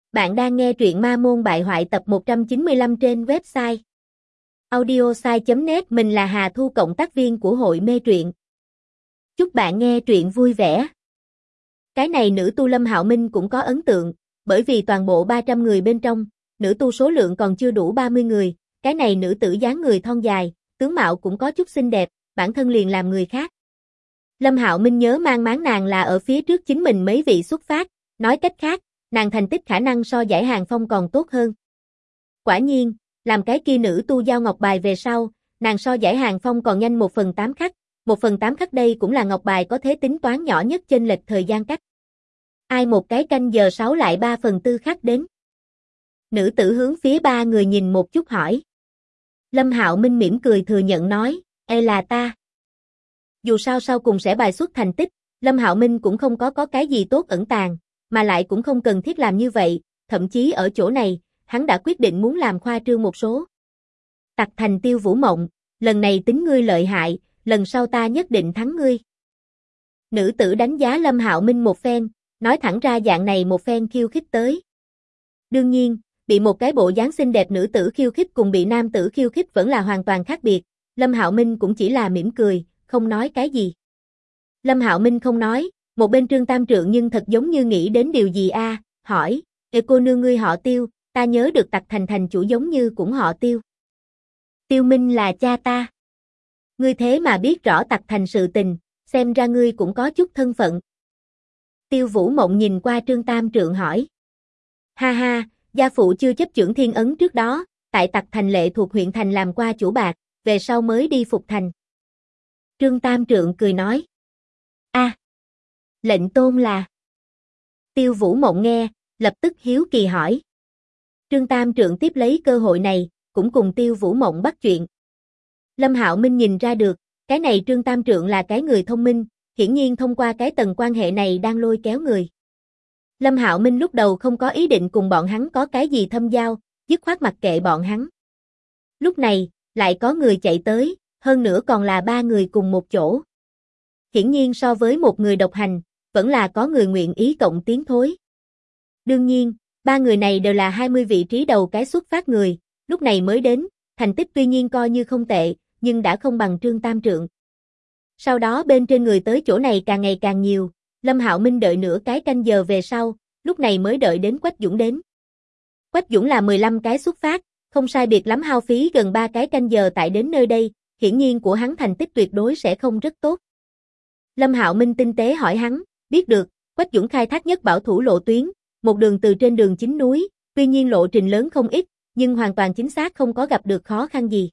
Bạn đang nghe truyện Ma Môn Bại Hoại tập 195 trên website audiosai.net. Mình là Hà Thu, cộng tác viên của hội mê truyện. Chúc bạn nghe truyện vui vẻ. Cái này nữ tu Lâm Hạo Minh cũng có ấn tượng, bởi vì toàn bộ 300 người bên trong, nữ tu số lượng còn chưa đủ 30 người, cái này nữ tử dáng người thon dài, tướng mạo cũng có chút xinh đẹp, bản thân liền làm người khác. Lâm Hạo Minh nhớ mang máng nàng là ở phía trước chính mình mấy vị xuất phát, nói cách khác, nàng thành tích khả năng so Giải Hàng Phong còn tốt hơn. Quả nhiên, làm cái kia nữ tu giao ngọc bài về sau, nàng so Giải Hàng Phong còn nhanh 1/8 khắc, 1/8 khắc đây cũng là ngọc bài có thế tính toán nhỏ nhất chênh lệch thời gian cách. Ai một cái canh giờ 6 lại 3/4 khắc đến. Nữ tử hướng phía ba người nhìn một chút hỏi. Lâm Hạo Minh mỉm cười thừa nhận nói, là ta. Dù sao sau cùng sẽ bài xuất thành tích, Lâm Hạo Minh cũng không có cái gì tốt ẩn tàng, mà lại cũng không cần thiết làm như vậy, thậm chí ở chỗ này, hắn đã quyết định muốn làm khoa trương một số. Tặc thành Tiêu Vũ Mộng, lần này tính ngươi lợi hại, lần sau ta nhất định thắng ngươi. Nữ tử đánh giá Lâm Hạo Minh một phen, nói thẳng ra dạng này một phen khiêu khích tới. Đương nhiên, bị một cái bộ dáng xinh đẹp nữ tử khiêu khích cùng bị nam tử khiêu khích vẫn là hoàn toàn khác biệt, Lâm Hạo Minh cũng chỉ là mỉm cười, không nói cái gì. Lâm Hạo Minh không nói, một bên Trương Tam Trượng nhưng thật giống như nghĩ đến điều gì hỏi, cô nương ngươi họ Tiêu, ta nhớ được Tặc Thành thành chủ giống như cũng họ Tiêu. Tiêu Minh là cha ta. Ngươi thế mà biết rõ Tặc Thành sự tình, xem ra ngươi cũng có chút thân phận. Tiêu Vũ Mộng nhìn qua Trương Tam Trượng hỏi. Ha ha, gia phụ chưa chấp chưởng thiên ấn trước đó, tại Tặc Thành lệ thuộc huyện thành làm qua chủ bạc, về sau mới đi phục thành. Trương Tam Trượng cười nói. Lệnh tôn là. Tiêu Vũ Mộng nghe, lập tức hiếu kỳ hỏi. Trương Tam Trượng tiếp lấy cơ hội này, cũng cùng Tiêu Vũ Mộng bắt chuyện. Lâm Hạo Minh nhìn ra được, cái này Trương Tam Trượng là cái người thông minh, hiển nhiên thông qua cái tầng quan hệ này đang lôi kéo người. Lâm Hạo Minh lúc đầu không có ý định cùng bọn hắn có cái gì thâm giao, dứt khoát mặc kệ bọn hắn. Lúc này, lại có người chạy tới, hơn nữa còn là 3 người cùng một chỗ. Hiển nhiên so với một người độc hành, vẫn là có người nguyện ý cộng tiến thối. Đương nhiên, 3 người này đều là 20 vị trí đầu cái xuất phát người, lúc này mới đến, thành tích tuy nhiên coi như không tệ, nhưng đã không bằng Trương Tam Trượng. Sau đó bên trên người tới chỗ này càng ngày càng nhiều, Lâm Hạo Minh đợi nửa cái canh giờ về sau, lúc này mới đợi đến Quách Dũng đến. Quách Dũng là 15 cái xuất phát, không sai biệt lắm hao phí gần 3 cái canh giờ tại đến nơi đây, hiển nhiên của hắn thành tích tuyệt đối sẽ không rất tốt. Lâm Hạo Minh tinh tế hỏi hắn, biết được, Quách Dũng khai thác nhất bảo thủ lộ tuyến, một đường từ trên đường chính núi, tuy nhiên lộ trình lớn không ít, nhưng hoàn toàn chính xác không có gặp được khó khăn gì.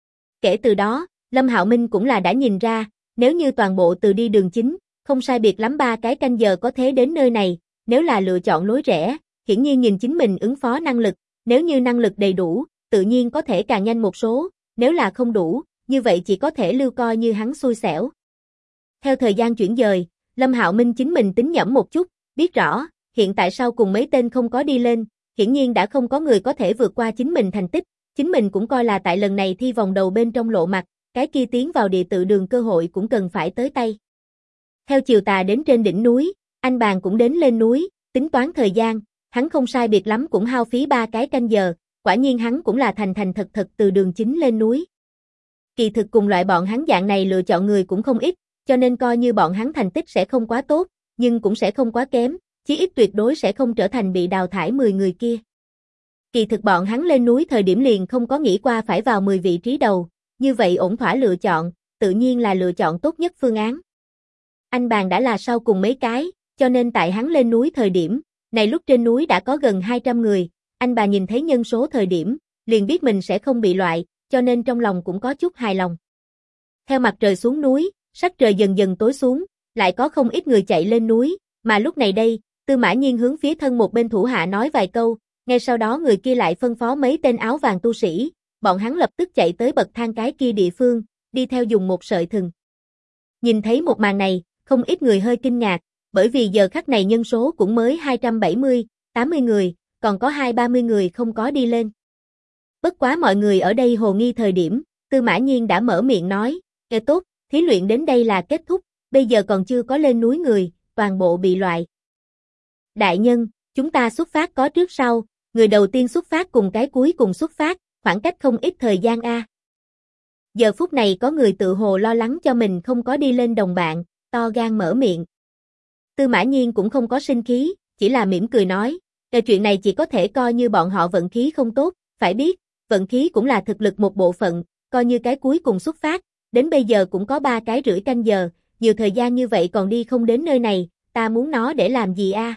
Kể từ đó, Lâm Hạo Minh cũng là đã nhìn ra, nếu như toàn bộ từ đi đường chính, không sai biệt lắm 3 cái canh giờ có thể đến nơi này, nếu là lựa chọn lối rẽ, hiển nhiên nhìn chính mình ứng phó năng lực, nếu như năng lực đầy đủ, tự nhiên có thể càng nhanh một số, nếu là không đủ, như vậy chỉ có thể lưu coi như hắn xui xẻo. Theo thời gian chuyển dời, Lâm Hạo Minh chính mình tính nhẩm một chút, biết rõ, hiện tại sau cùng mấy tên không có đi lên, hiển nhiên đã không có người có thể vượt qua chính mình thành tích, chính mình cũng coi là tại lần này thi vòng đầu bên trong lộ mặt, cái kia tiến vào địa tự đường cơ hội cũng cần phải tới tay. Theo chiều tà đến trên đỉnh núi, anh Bàn cũng đến lên núi, tính toán thời gian, hắn không sai biệt lắm cũng hao phí 3 cái canh giờ, quả nhiên hắn cũng là thành thật từ đường chính lên núi. Kỳ thực cùng loại bọn hắn dạng này lựa chọn người cũng không ít, cho nên coi như bọn hắn thành tích sẽ không quá tốt, nhưng cũng sẽ không quá kém, chí ít tuyệt đối sẽ không trở thành bị đào thải 10 người kia. Kỳ thực bọn hắn lên núi thời điểm liền không có nghĩ qua phải vào 10 vị trí đầu, như vậy ổn thỏa lựa chọn, tự nhiên là lựa chọn tốt nhất phương án. Anh Bàn đã là sau cùng mấy cái, cho nên tại hắn lên núi thời điểm, này lúc trên núi đã có gần 200 người, anh Bàn nhìn thấy nhân số thời điểm, liền biết mình sẽ không bị loại, cho nên trong lòng cũng có chút hài lòng. Theo mặt trời xuống núi, sắc trời dần dần tối xuống, lại có không ít người chạy lên núi, mà lúc này đây, Tư Mã Nhiên hướng phía thân một bên thủ hạ nói vài câu, ngay sau đó người kia lại phân phó mấy tên áo vàng tu sĩ, bọn hắn lập tức chạy tới bậc thang cái kia địa phương, đi theo dùng một sợi thừng. Nhìn thấy một màn này, không ít người hơi kinh ngạc, bởi vì giờ khắc này nhân số cũng mới 270, 80 người, còn có 20-30 người không có đi lên. Bất quá mọi người ở đây hồ nghi thời điểm, Tư Mã Nhiên đã mở miệng nói, tốt, thí luyện đến đây là kết thúc, bây giờ còn chưa có lên núi người, toàn bộ bị loại. Đại nhân, Chúng ta xuất phát có trước sau, người đầu tiên xuất phát cùng cái cuối cùng xuất phát, khoảng cách không ít thời gian a. Giờ phút này có người tự hồ lo lắng cho mình không có đi lên đồng bạn, to gan mở miệng. Tư Mã Nhiên cũng không có sinh khí, chỉ là mỉm cười nói, chuyện này chỉ có thể coi như bọn họ vận khí không tốt, phải biết, vận khí cũng là thực lực một bộ phận, coi như cái cuối cùng xuất phát, đến bây giờ cũng có 3 cái rưỡi canh giờ, nhiều thời gian như vậy còn đi không đến nơi này, ta muốn nó để làm gì a?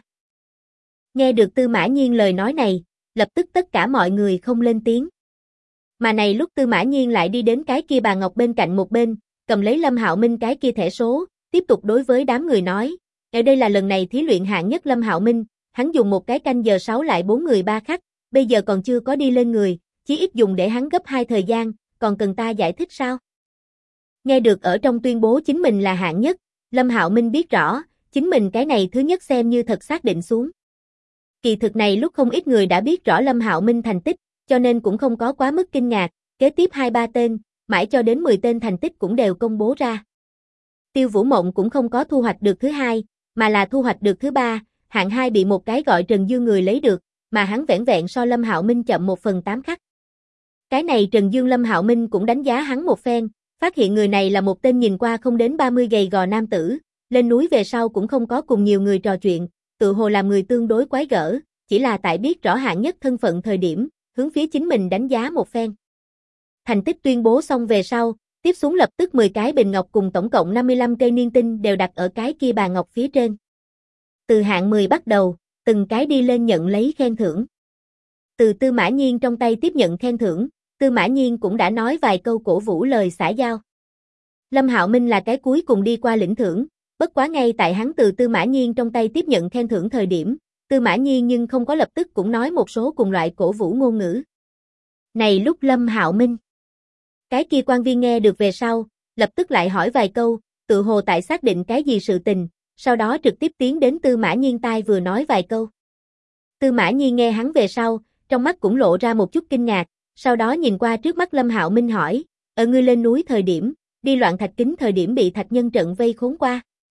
Nghe được Tư Mã Nhiên lời nói này, lập tức tất cả mọi người không lên tiếng. Mà này lúc Tư Mã Nhiên lại đi đến cái kia bàn ngọc bên cạnh một bên, cầm lấy Lâm Hạo Minh cái kia thẻ số, tiếp tục đối với đám người nói, ở đây là lần này thí luyện hạng nhất Lâm Hạo Minh, hắn dùng một cái canh giờ 6 lại 4 người 3 khắc, bây giờ còn chưa có đi lên người, chí ít dùng để hắn gấp 2 thời gian, còn cần ta giải thích sao? Nghe được ở trong tuyên bố chính mình là hạng nhất, Lâm Hạo Minh biết rõ, chính mình cái này thứ nhất xem như thật xác định xuống. Kỳ thực này lúc không ít người đã biết rõ Lâm Hạo Minh thành tích, cho nên cũng không có quá mức kinh ngạc, kế tiếp 2-3 tên, mãi cho đến 10 tên thành tích cũng đều công bố ra. Tiêu Vũ Mộng cũng không có thu hoạch được thứ 2, mà là thu hoạch được thứ 3, hạng 2 bị một cái gọi Trần Dương người lấy được, mà hắn vẻn vẹn so Lâm Hạo Minh chậm 1/8 khắc. Cái này Trần Dương Lâm Hạo Minh cũng đánh giá hắn một phen, phát hiện người này là một tên nhìn qua không đến 30 gầy gò nam tử, lên núi về sau cũng không có cùng nhiều người trò chuyện, tự hồ làm người tương đối quái gở, chỉ là tại biết rõ hạng nhất thân phận thời điểm, hướng phía chính mình đánh giá một phen. Thành tích tuyên bố xong về sau, tiếp xuống lập tức 10 cái bình ngọc cùng tổng cộng 55 cây niên tinh đều đặt ở cái kia bàn ngọc phía trên. Từ hạng 10 bắt đầu, từng cái đi lên nhận lấy khen thưởng. Từ Tư Mã Nhiên trong tay tiếp nhận khen thưởng, Tư Mã Nhiên cũng đã nói vài câu cổ vũ lời xã giao. Lâm Hạo Minh là cái cuối cùng đi qua lĩnh thưởng, bất quá ngay tại hắn từ Tư Mã Nhiên trong tay tiếp nhận khen thưởng thời điểm, Tư Mã Nhiên nhưng không có lập tức cũng nói một số cùng loại cổ vũ ngôn ngữ. Này lúc Lâm Hạo Minh, cái kia quan viên nghe được về sau, lập tức lại hỏi vài câu, tự hồ tại xác định cái gì sự tình, sau đó trực tiếp tiến đến Tư Mã Nhiên tai vừa nói vài câu. Tư Mã Nhiên nghe hắn về sau, trong mắt cũng lộ ra một chút kinh ngạc, sau đó nhìn qua trước mắt Lâm Hạo Minh hỏi, ở ngươi lên núi thời điểm, đi loạn thạch kính thời điểm bị thạch nhân trận vây khốn qua.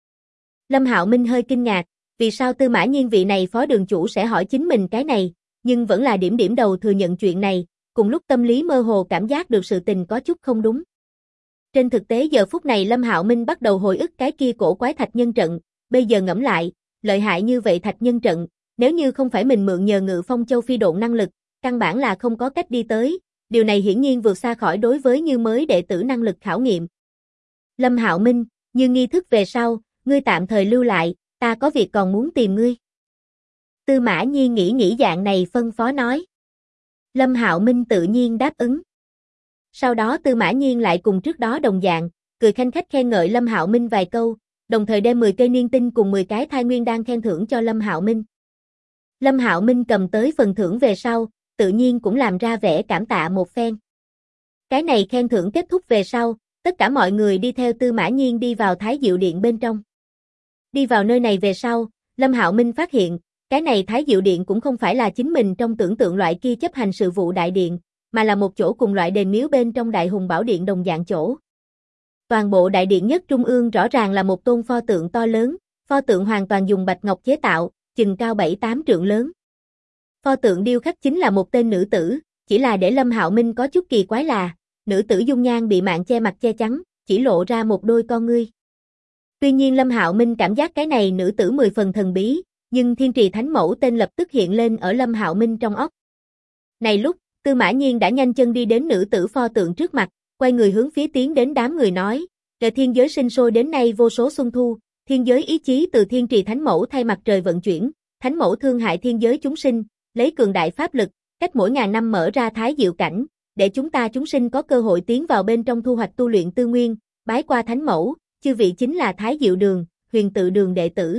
Lâm Hạo Minh hơi kinh ngạc, vì sao Tư Mã Nhiên vị này phó đường chủ sẽ hỏi chính mình cái này, nhưng vẫn là điểm đầu thừa nhận chuyện này, cùng lúc tâm lý mơ hồ cảm giác được sự tình có chút không đúng. Trên thực tế giờ phút này Lâm Hạo Minh bắt đầu hồi ức cái kia cổ quái thạch nhân trận, bây giờ ngẫm lại, lợi hại như vậy thạch nhân trận, nếu như không phải mình mượn nhờ Ngự Phong Châu phi độn năng lực, căn bản là không có cách đi tới, điều này hiển nhiên vượt xa khỏi đối với như mới đệ tử năng lực khảo nghiệm. Lâm Hạo Minh, như nghi thức về sau, ngươi tạm thời lưu lại, ta có việc còn muốn tìm ngươi. Tư Mã Nhiên nghĩ dạng này phân phó nói. Lâm Hạo Minh tự nhiên đáp ứng. Sau đó Tư Mã Nhiên lại cùng trước đó đồng dạng, cười khanh khách khen ngợi Lâm Hạo Minh vài câu, đồng thời đem 10 cây niên tinh cùng 10 cái thai nguyên đan khen thưởng cho Lâm Hạo Minh. Lâm Hạo Minh cầm tới phần thưởng về sau, tự nhiên cũng làm ra vẻ cảm tạ một phen. Cái này khen thưởng kết thúc về sau, tất cả mọi người đi theo Tư Mã Nhiên đi vào Thái Diệu Điện bên trong. Đi vào nơi này về sau, Lâm Hạo Minh phát hiện, cái này Thái Diệu Điện cũng không phải là chính mình trong tưởng tượng loại kia chấp hành sự vụ đại điện, mà là một chỗ cùng loại đền miếu bên trong Đại Hùng Bảo Điện đồng dạng chỗ. Toàn bộ đại điện nhất trung ương rõ ràng là một tôn pho tượng to lớn, pho tượng hoàn toàn dùng bạch ngọc chế tạo, chừng cao 7-8 trượng lớn. Pho tượng điêu khắc chính là một tên nữ tử, chỉ là để Lâm Hạo Minh có chút kỳ quái là, nữ tử dung nhan bị màn che mặt che chắn, chỉ lộ ra một đôi con ngươi. Tuy nhiên Lâm Hạo Minh cảm giác cái này nữ tử 10 phần thần bí, nhưng Thiên Trì Thánh Mẫu tên lập tức hiện lên ở Lâm Hạo Minh trong óc. Này lúc, Tư Mã Nhiên đã nhanh chân đi đến nữ tử pho tượng trước mặt, quay người hướng phía tiến đến đám người nói, "Trời thiên giới sinh sôi đến nay vô số xuân thu, thiên giới ý chí từ Thiên Trì Thánh Mẫu thay mặt trời vận chuyển, Thánh Mẫu thương hại thiên giới chúng sinh, lấy cường đại pháp lực, cách mỗi ngàn năm mở ra thái diệu cảnh, để chúng ta chúng sinh có cơ hội tiến vào bên trong thu hoạch tu luyện tư nguyên, bái qua Thánh Mẫu, chư vị chính là Thái Diệu Đường, Huyền Tự Đường đệ tử."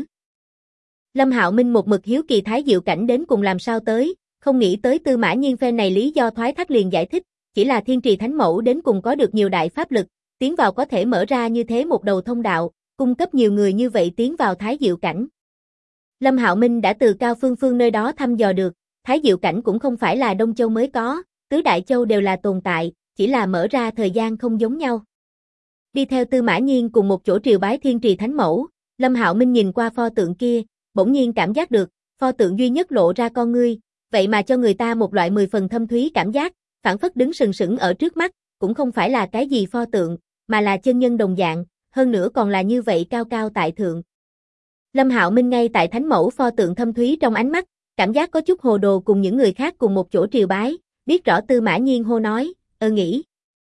Lâm Hạo Minh một mực hiếu kỳ thái diệu cảnh đến cùng làm sao tới, không nghĩ tới Tư Mã Nhiên phen này lý do thoái thác liền giải thích, chỉ là Thiên Trì Thánh Mẫu đến cùng có được nhiều đại pháp lực, tiến vào có thể mở ra như thế một đầu thông đạo, cung cấp nhiều người như vậy tiến vào thái diệu cảnh. Lâm Hạo Minh đã từ Cao Phương Phương nơi đó thăm dò được, thái diệu cảnh cũng không phải là Đông Châu mới có, tứ đại châu đều là tồn tại, chỉ là mở ra thời gian không giống nhau. Đi theo Tư Mã Nhiên cùng một chỗ triều bái Thiên Trì Thánh Mẫu, Lâm Hạo Minh nhìn qua pho tượng kia, bỗng nhiên cảm giác được, pho tượng duy nhất lộ ra con ngươi, vậy mà cho người ta một loại 10 phần thâm thúy cảm giác, phảng phất đứng sừng sững ở trước mắt, cũng không phải là cái gì pho tượng, mà là chân nhân đồng dạng, hơn nữa còn là như vậy cao cao tại thượng. Lâm Hạo Minh ngay tại thánh mẫu pho tượng thâm thúy trong ánh mắt, cảm giác có chút hồ đồ cùng những người khác cùng một chỗ triều bái, biết rõ Tư Mã Nhiên hô nói, nghĩ.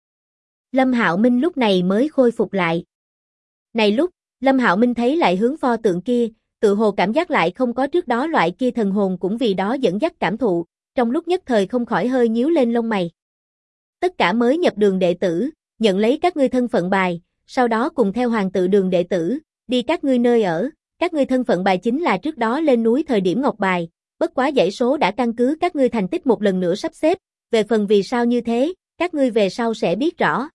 Lâm Hạo Minh lúc này mới khôi phục lại. Này lúc, Lâm Hạo Minh thấy lại hướng pho tượng kia, tự hồ cảm giác lại không có trước đó loại kia thần hồn cũng vì đó dẫn dắt cảm thụ, trong lúc nhất thời không khỏi hơi nhíu lên lông mày. Tất cả mới nhập đường đệ tử, nhận lấy các ngươi thân phận bài, sau đó cùng theo hoàng tự đường đệ tử, đi các ngươi nơi ở, các ngươi thân phận bài chính là trước đó lên núi thời điểm ngọc bài, bất quá dãy số đã căn cứ các ngươi thành tích một lần nữa sắp xếp, về phần vì sao như thế, các ngươi về sau sẽ biết rõ.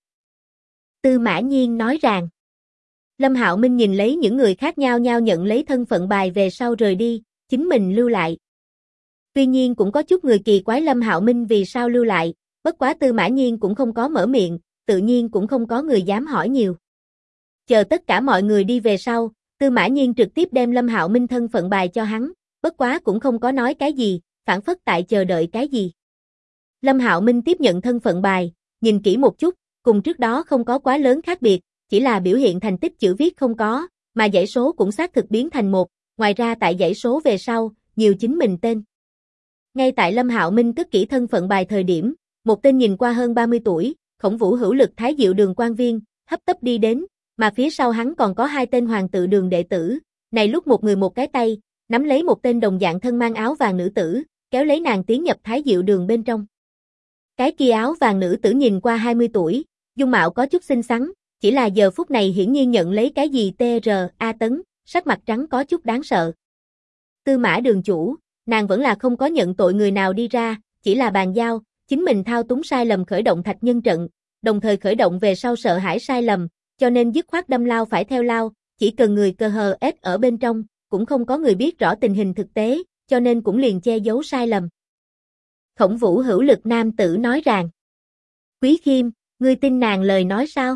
Tư Mã Nhiên nói rằng, Lâm Hạo Minh nhìn lấy những người khác nhau nhận lấy thân phận bài về sau rời đi, chính mình lưu lại. Tuy nhiên cũng có chút người kỳ quái Lâm Hạo Minh vì sao lưu lại, bất quá Tư Mã Nhiên cũng không có mở miệng, tự nhiên cũng không có người dám hỏi nhiều. Chờ tất cả mọi người đi về sau, Tư Mã Nhiên trực tiếp đem Lâm Hạo Minh thân phận bài cho hắn, bất quá cũng không có nói cái gì, phảng phất tại chờ đợi cái gì. Lâm Hạo Minh tiếp nhận thân phận bài, nhìn kỹ một chút, cùng trước đó không có quá lớn khác biệt, chỉ là biểu hiện thành tích chữ viết không có, mà dãy số cũng xác thực biến thành 1, ngoài ra tại dãy số về sau, nhiều chính mình tên. Ngay tại Lâm Hạo Minh cất kỹ thân phận bài thời điểm, một tên nhìn qua hơn 30 tuổi, Khổng Vũ hữu lực Thái Diệu Đường quan viên, hấp tấp đi đến, mà phía sau hắn còn có 2 tên hoàng tự đường đệ tử, này lúc một người một cái tay, nắm lấy một tên đồng dạng thân mang áo vàng nữ tử, kéo lấy nàng tiến nhập Thái Diệu Đường bên trong. Cái kia áo vàng nữ tử nhìn qua 20 tuổi, dung mạo có chút xinh xắn, chỉ là giờ phút này hiển nhiên nhận lấy cái gì TRA tấn, sắc mặt trắng có chút đáng sợ. Tư Mã đường chủ, nàng vẫn là không có nhận tội người nào đi ra, chỉ là bàn giao, chính mình thao túng sai lầm khởi động thạch nhân trận, đồng thời khởi động về sau sợ hãi sai lầm, cho nên dứt khoát đâm lao phải theo lao, chỉ cần người cơ hờ ếch ở bên trong, cũng không có người biết rõ tình hình thực tế, cho nên cũng liền che giấu sai lầm. Khổng Vũ hữu lực nam tử nói rằng, Quý Khiêm, ngươi tin nàng lời nói sao?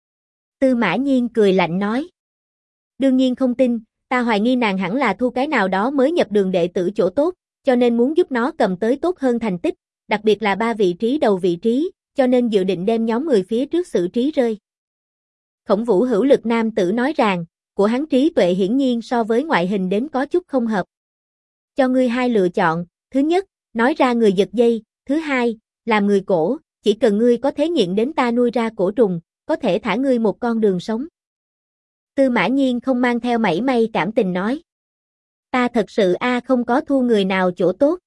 Tư Mã Nhiên cười lạnh nói, đương nhiên không tin, ta hoài nghi nàng hẳn là thu cái nào đó mới nhập đường đệ tử chỗ tốt, cho nên muốn giúp nó cầm tới tốt hơn thành tích, đặc biệt là 3 vị trí đầu vị trí, cho nên dự định đem nhóm người phía trước xử trí rơi. Khổng Vũ hữu lực nam tử nói rằng, của hắn trí tuệ hiển nhiên so với ngoại hình đến có chút không hợp. Cho ngươi 2 lựa chọn, thứ nhất, nói ra người giật dây, thứ hai, làm người cổ, chỉ cần ngươi có thể nghiện đến ta nuôi ra cổ trùng, có thể thả ngươi một con đường sống. Tư Mã Nhiên không mang theo mảy may cảm tình nói. Ta thật sự không có thu người nào chỗ tốt.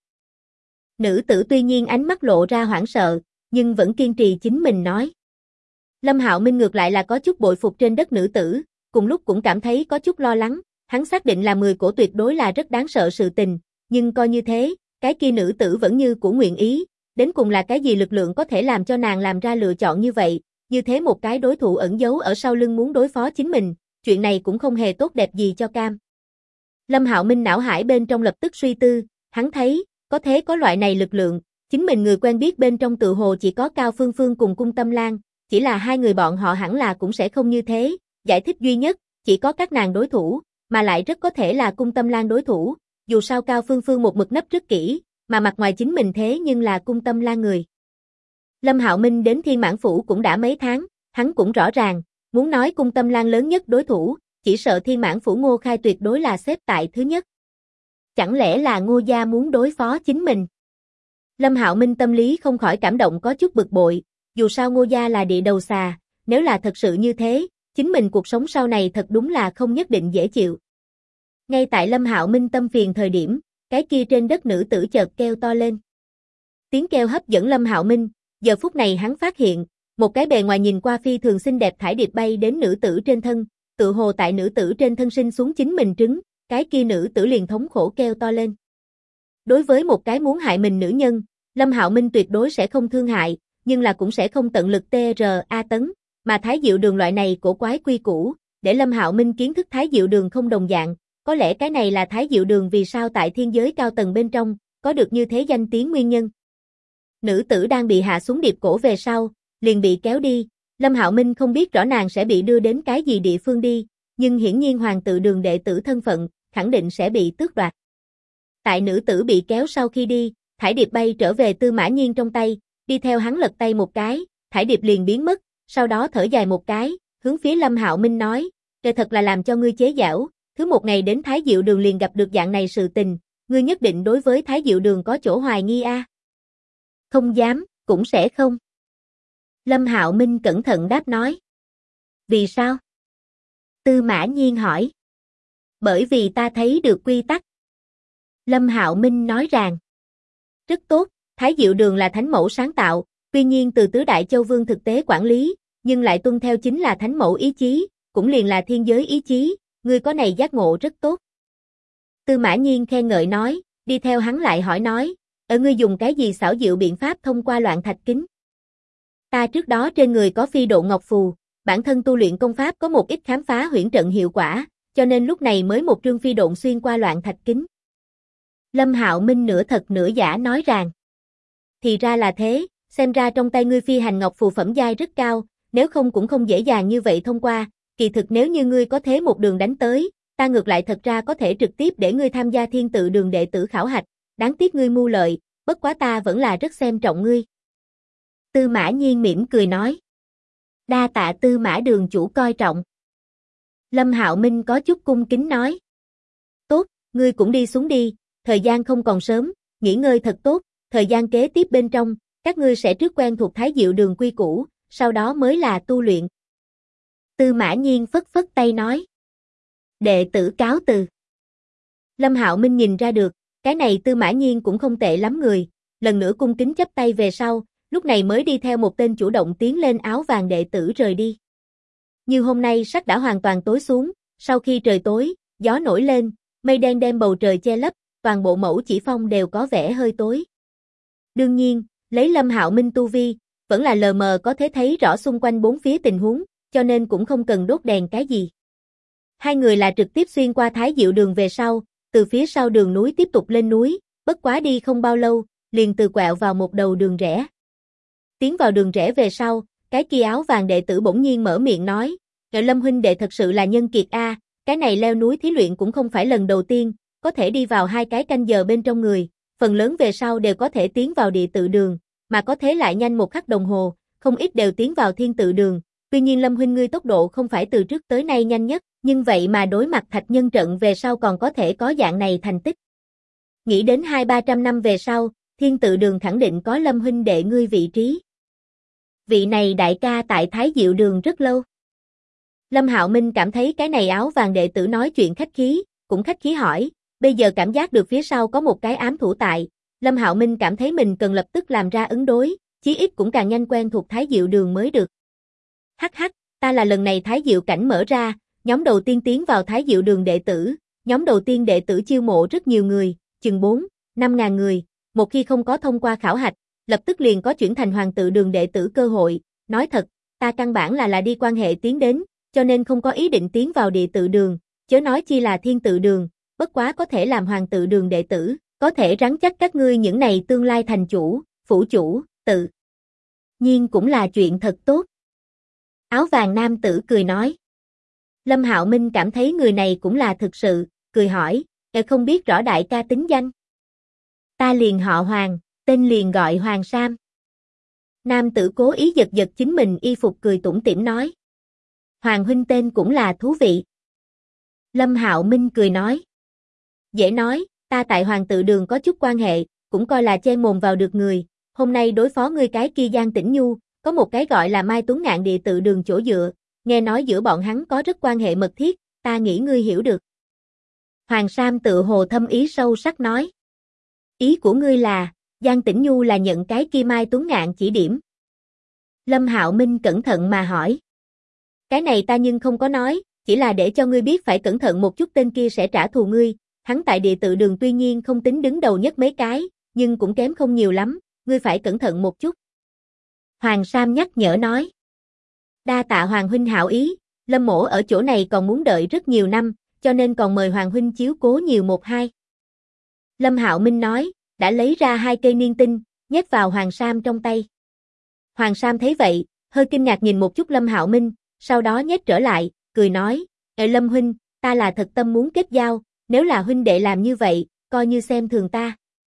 Nữ tử tuy nhiên ánh mắt lộ ra hoảng sợ, nhưng vẫn kiên trì chính mình nói. Lâm Hạo Minh ngược lại là có chút bội phục trên đất nữ tử, cùng lúc cũng cảm thấy có chút lo lắng, hắn xác định là 10 cổ tuyệt đối là rất đáng sợ sự tình, nhưng coi như thế, cái kia nữ tử vẫn như của nguyện ý, đến cùng là cái gì lực lượng có thể làm cho nàng làm ra lựa chọn như vậy, như thế một cái đối thủ ẩn giấu ở sau lưng muốn đối phó chính mình, chuyện này cũng không hề tốt đẹp gì cho cam. Lâm Hạo Minh não hải bên trong lập tức suy tư, hắn thấy, có thế có loại này lực lượng, chính mình người quen biết bên trong tự hồ chỉ có Cao Phương Phương cùng Cung Tâm Lan, chỉ là 2 người bọn họ hẳn là cũng sẽ không như thế, giải thích duy nhất, chỉ có các nàng đối thủ, mà lại rất có thể là Cung Tâm Lan đối thủ, dù sao Cao Phương Phương một mực nấp rất kỹ, mà mặt ngoài chính mình thế nhưng là Cung Tâm Lan người. Lâm Hạo Minh đến Thiên Mãn Phủ cũng đã mấy tháng, hắn cũng rõ ràng, muốn nói Cung Tâm Lan lớn nhất đối thủ, chỉ sợ Thiên Mãn Phủ Ngô Khai tuyệt đối là xếp tại thứ nhất. Chẳng lẽ là Ngô gia muốn đối phó chính mình? Lâm Hạo Minh tâm lý không khỏi cảm động có chút bực bội, dù sao Ngô gia là địa đầu xà, nếu là thật sự như thế, chính mình cuộc sống sau này thật đúng là không nhất định dễ chịu. Ngay tại Lâm Hạo Minh tâm phiền thời điểm, cái kia trên đất nữ tử chợt kêu to lên. Tiếng kêu hấp dẫn Lâm Hạo Minh, giờ phút này hắn phát hiện, một cái bề ngoài nhìn qua phi thường xinh đẹp thải điệp bay đến nữ tử trên thân, tự hồ tại nữ tử trên thân sinh xuống chính mình trứng, cái kia nữ tử liền thống khổ kêu to lên. Đối với một cái muốn hại mình nữ nhân, Lâm Hạo Minh tuyệt đối sẽ không thương hại, nhưng là cũng sẽ không tận lực TRA tấn, mà Thái Diệu Đường loại này cổ quái quy củ, để Lâm Hạo Minh kiến thức Thái Diệu Đường không đồng dạng, có lẽ cái này là Thái Diệu Đường vì sao tại thiên giới cao tầng bên trong, có được như thế danh tiếng nguyên nhân. Nữ tử đang bị hạ xuống điệp cổ về sau, liền bị kéo đi, Lâm Hạo Minh không biết rõ nàng sẽ bị đưa đến cái gì địa phương đi, nhưng hiển nhiên hoàng tự đường đệ tử thân phận, khẳng định sẽ bị tước đoạt. Tại nữ tử bị kéo sau khi đi, thải điệp bay trở về Tư Mã Nhiên trong tay, đi theo hắn lật tay một cái, thải điệp liền biến mất, sau đó thở dài một cái, hướng phía Lâm Hạo Minh nói, "Trời thật là làm cho ngươi chế giễu, thứ một ngày đến Thái Diệu Đường liền gặp được dạng này sự tình, ngươi nhất định đối với Thái Diệu Đường có chỗ hoài nghi a?" "Không dám, cũng sẽ không." Lâm Hạo Minh cẩn thận đáp nói. "Vì sao?" Tư Mã Nhiên hỏi. "Bởi vì ta thấy được quy tắc." Lâm Hạo Minh nói rằng. "Rất tốt, Thái Diệu Đường là thánh mẫu sáng tạo, tuy nhiên từ tứ đại châu vương thực tế quản lý, nhưng lại tuân theo chính là thánh mẫu ý chí, cũng liền là thiên giới ý chí, ngươi có này giác ngộ rất tốt." Tư Mã Nhiên khen ngợi nói, đi theo hắn lại hỏi nói, "Ở ngươi dùng cái gì xảo diệu biện pháp thông qua loạn thạch kính?" "Ta trước đó trên người có phi độ ngọc phù, bản thân tu luyện công pháp có một ít khám phá huyễn trận hiệu quả, cho nên lúc này mới một trương phi độn xuyên qua loạn thạch kính." Lâm Hạo Minh nửa thật nửa giả nói rằng. "Thì ra là thế, xem ra trong tay ngươi phi hành ngọc phù phẩm giai rất cao, nếu không cũng không dễ dàng như vậy thông qua, kỳ thực nếu như ngươi có thế một đường đánh tới, ta ngược lại thật ra có thể trực tiếp để ngươi tham gia Thiên Tự Đường đệ tử khảo hạch, đáng tiếc ngươi mưu lợi, bất quá ta vẫn là rất xem trọng ngươi." Tư Mã Nhiên mỉm cười nói. "Đa tạ Tư Mã đường chủ coi trọng." Lâm Hạo Minh có chút cung kính nói. "Tốt, ngươi cũng đi xuống đi, thời gian không còn sớm, nghỉ ngơi thật tốt, thời gian kế tiếp bên trong, các ngươi sẽ trước quen thuộc Thái Diệu Đường quy củ, sau đó mới là tu luyện." Tư Mã Nhiên phất phất tay nói. "Đệ tử cáo từ." Lâm Hạo Minh nhìn ra được, cái này Tư Mã Nhiên cũng không tệ lắm người, lần nữa cung kính chắp tay về sau, lúc này mới đi theo một tên chủ động tiến lên áo vàng đệ tử rời đi. Như hôm nay sắc đã hoàn toàn tối xuống, sau khi trời tối, gió nổi lên, mây đen đem bầu trời che lấp, toàn bộ Mẫu Chỉ Phong đều có vẻ hơi tối. Đương nhiên, lấy Lâm Hạo Minh tu vi, vẫn là lờ mờ có thể thấy rõ xung quanh bốn phía tình huống, cho nên cũng không cần đốt đèn cái gì. Hai người là trực tiếp xuyên qua Thái Diệu Đường về sau, từ phía sau đường núi tiếp tục lên núi, bất quá đi không bao lâu, liền từ quẹo vào một đầu đường rẽ. Tiến vào đường rẽ về sau, cái kia áo vàng đệ tử bỗng nhiên mở miệng nói, Lâm huynh đệ thật sự là nhân kiệt a, cái này leo núi thí luyện cũng không phải lần đầu tiên, có thể đi vào 2 cái canh giờ bên trong người, phần lớn về sau đều có thể tiến vào địa tự đường, mà có thế lại nhanh 1 khắc đồng hồ, không ít đều tiến vào thiên tự đường, tuy nhiên Lâm huynh ngươi tốc độ không phải từ trước tới nay nhanh nhất, nhưng vậy mà đối mặt thạch nhân trận về sau còn có thể có dạng này thành tích. Nghĩ đến 200-300 năm về sau, thiên tự đường khẳng định có Lâm huynh đệ ngươi vị trí. Vị này đại ca tại Thái Diệu Đường rất lâu. Lâm Hạo Minh cảm thấy cái này áo vàng đệ tử nói chuyện khách khí, cũng khách khí hỏi, bây giờ cảm giác được phía sau có một cái ám thủ tại, Lâm Hạo Minh cảm thấy mình cần lập tức làm ra ứng đối, chí ít cũng càng nhanh quen thuộc Thái Diệu Đường mới được. Hắc hắc, ta là lần này Thái Diệu cảnh mở ra, nhóm đầu tiên tiến vào Thái Diệu Đường đệ tử, nhóm đầu tiên đệ tử chiêu mộ rất nhiều người, chừng 4-5 ngàn người, một khi không có thông qua khảo hạch, lập tức liền có chuyển thành Hoàng tự đường đệ tử cơ hội, nói thật, ta căn bản là đi quan hệ tiến đến, cho nên không có ý định tiến vào địa tự đường, chớ nói chi là thiên tự đường, bất quá có thể làm Hoàng tự đường đệ tử, có thể rắn chắc các ngươi những này tương lai thành chủ, phủ chủ, tự nhiên cũng là chuyện thật tốt. Áo vàng nam tử cười nói. Lâm Hạo Minh cảm thấy người này cũng là thực sự, cười hỏi, không biết rõ đại ca tính danh. Ta liền họ Hoàng, tên liền gọi Hoàng Sam. Nam tử cố ý giật giật chính mình y phục cười tủm tỉm nói. Hoàng huynh tên cũng là thú vị. Lâm Hạo Minh cười nói. Dễ nói, ta tại Hoàng tự đường có chút quan hệ, cũng coi là chen mồm vào được người, hôm nay đối phó ngươi cái kia Giang Tĩnh Nhu, có một cái gọi là Mai Tuấn Ngạn địa tự đường chỗ dựa, nghe nói giữa bọn hắn có rất quan hệ mật thiết, ta nghĩ ngươi hiểu được. Hoàng Sam tự hồ thâm ý sâu sắc nói. Ý của ngươi là, Giang Tĩnh Nhu là nhận cái kia Mai Tuấn Ngạn chỉ điểm. Lâm Hạo Minh cẩn thận mà hỏi. Cái này ta nhưng không có nói, chỉ là để cho ngươi biết phải cẩn thận một chút, tên kia sẽ trả thù ngươi, hắn tại địa tự đường tuy nhiên không tính đứng đầu nhất mấy cái, nhưng cũng kém không nhiều lắm, ngươi phải cẩn thận một chút. Hoàng Sam nhắc nhở nói. Đa tạ Hoàng huynh hảo ý, Lâm mỗ ở chỗ này còn muốn đợi rất nhiều năm, cho nên còn mời Hoàng huynh chiếu cố nhiều 1-2. Lâm Hạo Minh nói, đã lấy ra 2 cây niên tinh, nhét vào Hoàng Sam trong tay. Hoàng Sam thấy vậy, hơi kinh ngạc nhìn một chút Lâm Hạo Minh, sau đó nhét trở lại, cười nói, Lâm huynh, ta là thật tâm muốn kết giao, nếu là huynh đệ làm như vậy, coi như xem thường ta.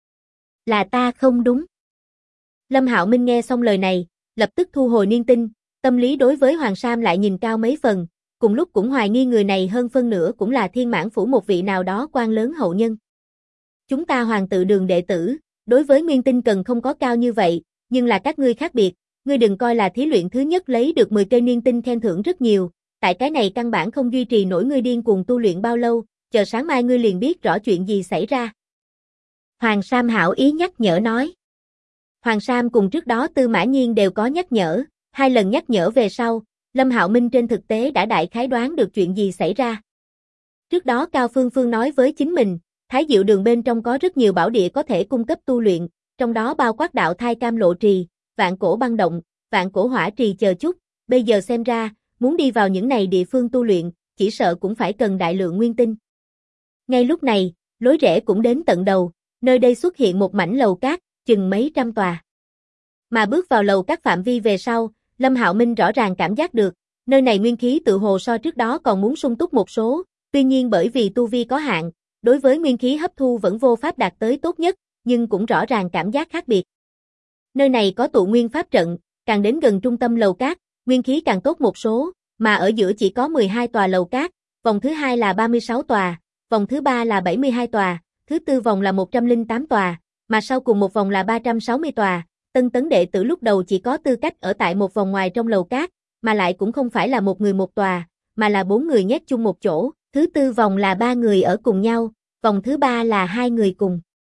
Là ta không đúng. Lâm Hạo Minh nghe xong lời này, lập tức thu hồi niên tinh, tâm lý đối với Hoàng Sam lại nhìn cao mấy phần, cùng lúc cũng hoài nghi người này hơn phân nửa cũng là Thiên Mãn Phủ một vị nào đó quan lớn hậu nhân. Chúng ta Hoàng tự đường đệ tử, đối với nguyên tinh cần không có cao như vậy, nhưng là các ngươi khác biệt, ngươi đừng coi là thí luyện thứ nhất lấy được 10 cây niên tinh khen thưởng rất nhiều, tại cái này căn bản không duy trì nổi ngươi điên cuồng tu luyện bao lâu, chờ sáng mai ngươi liền biết rõ chuyện gì xảy ra. Hoàng Sam hảo ý nhắc nhở nói. Hoàng Sam cùng trước đó Tư Mã Nhiên đều có nhắc nhở, 2 lần nhắc nhở về sau, Lâm Hạo Minh trên thực tế đã đại khái đoán được chuyện gì xảy ra. Trước đó Cao Phương Phương nói với chính mình, Thái Diệu Đường bên trong có rất nhiều bảo địa có thể cung cấp tu luyện, trong đó bao quát Đạo Thai Cam Lộ Trì, Vạn Cổ Băng Động, Vạn Cổ Hỏa Trì chờ chút, bây giờ xem ra, muốn đi vào những này địa phương tu luyện, chỉ sợ cũng phải cần đại lượng nguyên tinh. Ngay lúc này, lối rẽ cũng đến tận đầu, nơi đây xuất hiện một mảnh lầu cát, chừng mấy trăm tòa. Mà bước vào lầu các phạm vi về sau, Lâm Hạo Minh rõ ràng cảm giác được, nơi này nguyên khí tự hồ so trước đó còn muốn sung túc một số, tuy nhiên bởi vì tu vi có hạn, đối với nguyên khí hấp thu vẫn vô pháp đạt tới tốt nhất, nhưng cũng rõ ràng cảm giác khác biệt. Nơi này có tụ nguyên pháp trận, càng đến gần trung tâm lầu cát, nguyên khí càng tốt một số, mà ở giữa chỉ có 12 tòa lầu cát, vòng thứ 2 là 36 tòa, vòng thứ 3 là 72 tòa, thứ 4 vòng là 108 tòa, mà sau cùng một vòng là 360 tòa. Tân tấn đệ tử lúc đầu chỉ có tư cách ở tại một vòng ngoài trong lầu cát, mà lại cũng không phải là một người một tòa, mà là 4 người nhét chung một chỗ, thứ 4 vòng là 3 người ở cùng nhau, vòng thứ 3 là 2 người cùng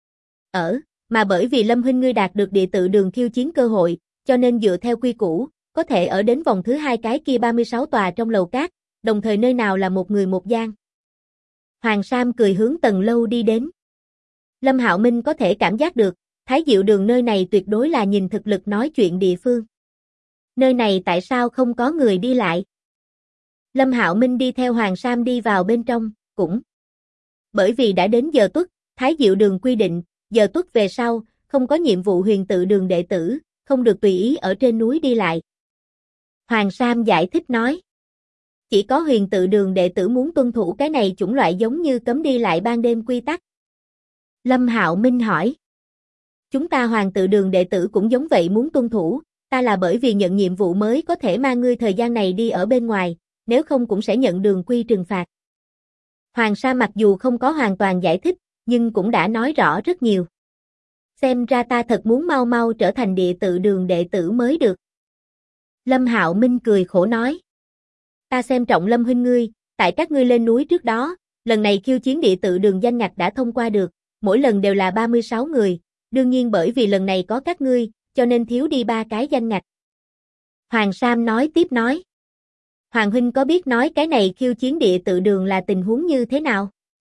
ở, mà bởi vì Lâm huynh ngươi đạt được địa tự đường khiêu chiến cơ hội, cho nên dựa theo quy củ, có thể ở đến vòng thứ 2 cái kia 36 tòa trong lầu cát, đồng thời nơi nào là một người một gian. Hoàng Sam cười hướng tầng lâu đi đến. Lâm Hạo Minh có thể cảm giác được, Thái Diệu Đường nơi này tuyệt đối là nhìn thực lực nói chuyện địa phương. Nơi này tại sao không có người đi lại? Lâm Hạo Minh đi theo Hoàng Sam đi vào bên trong, cũng bởi vì đã đến giờ tuất, Thái Diệu Đường quy định, giờ tuất về sau, không có nhiệm vụ huyền tự đường đệ tử, không được tùy ý ở trên núi đi lại. Hoàng Sam giải thích nói. Chỉ có huyền tự đường đệ tử muốn tuân thủ cái này chủng loại giống như cấm đi lại ban đêm quy tắc. Lâm Hạo Minh hỏi. Chúng ta Hoàng tự đường đệ tử cũng giống vậy muốn tuân thủ, ta là bởi vì nhận nhiệm vụ mới có thể mang ngươi thời gian này đi ở bên ngoài, nếu không cũng sẽ nhận đường quy trừng phạt. Hoàng Sa mặc dù không có hoàn toàn giải thích, nhưng cũng đã nói rõ rất nhiều. Xem ra ta thật muốn mau mau trở thành địa tự đường đệ tử mới được. Lâm Hạo Minh cười khổ nói. Ta xem trọng Lâm huynh ngươi, tại các ngươi lên núi trước đó, lần này khiêu chiến địa tự đường danh ngạch đã thông qua được, mỗi lần đều là 36 người, đương nhiên bởi vì lần này có các ngươi, cho nên thiếu đi 3 cái danh ngạch. Hoàng Sam nói tiếp nói. Hoàng huynh có biết nói cái này khiêu chiến địa tự đường là tình huống như thế nào?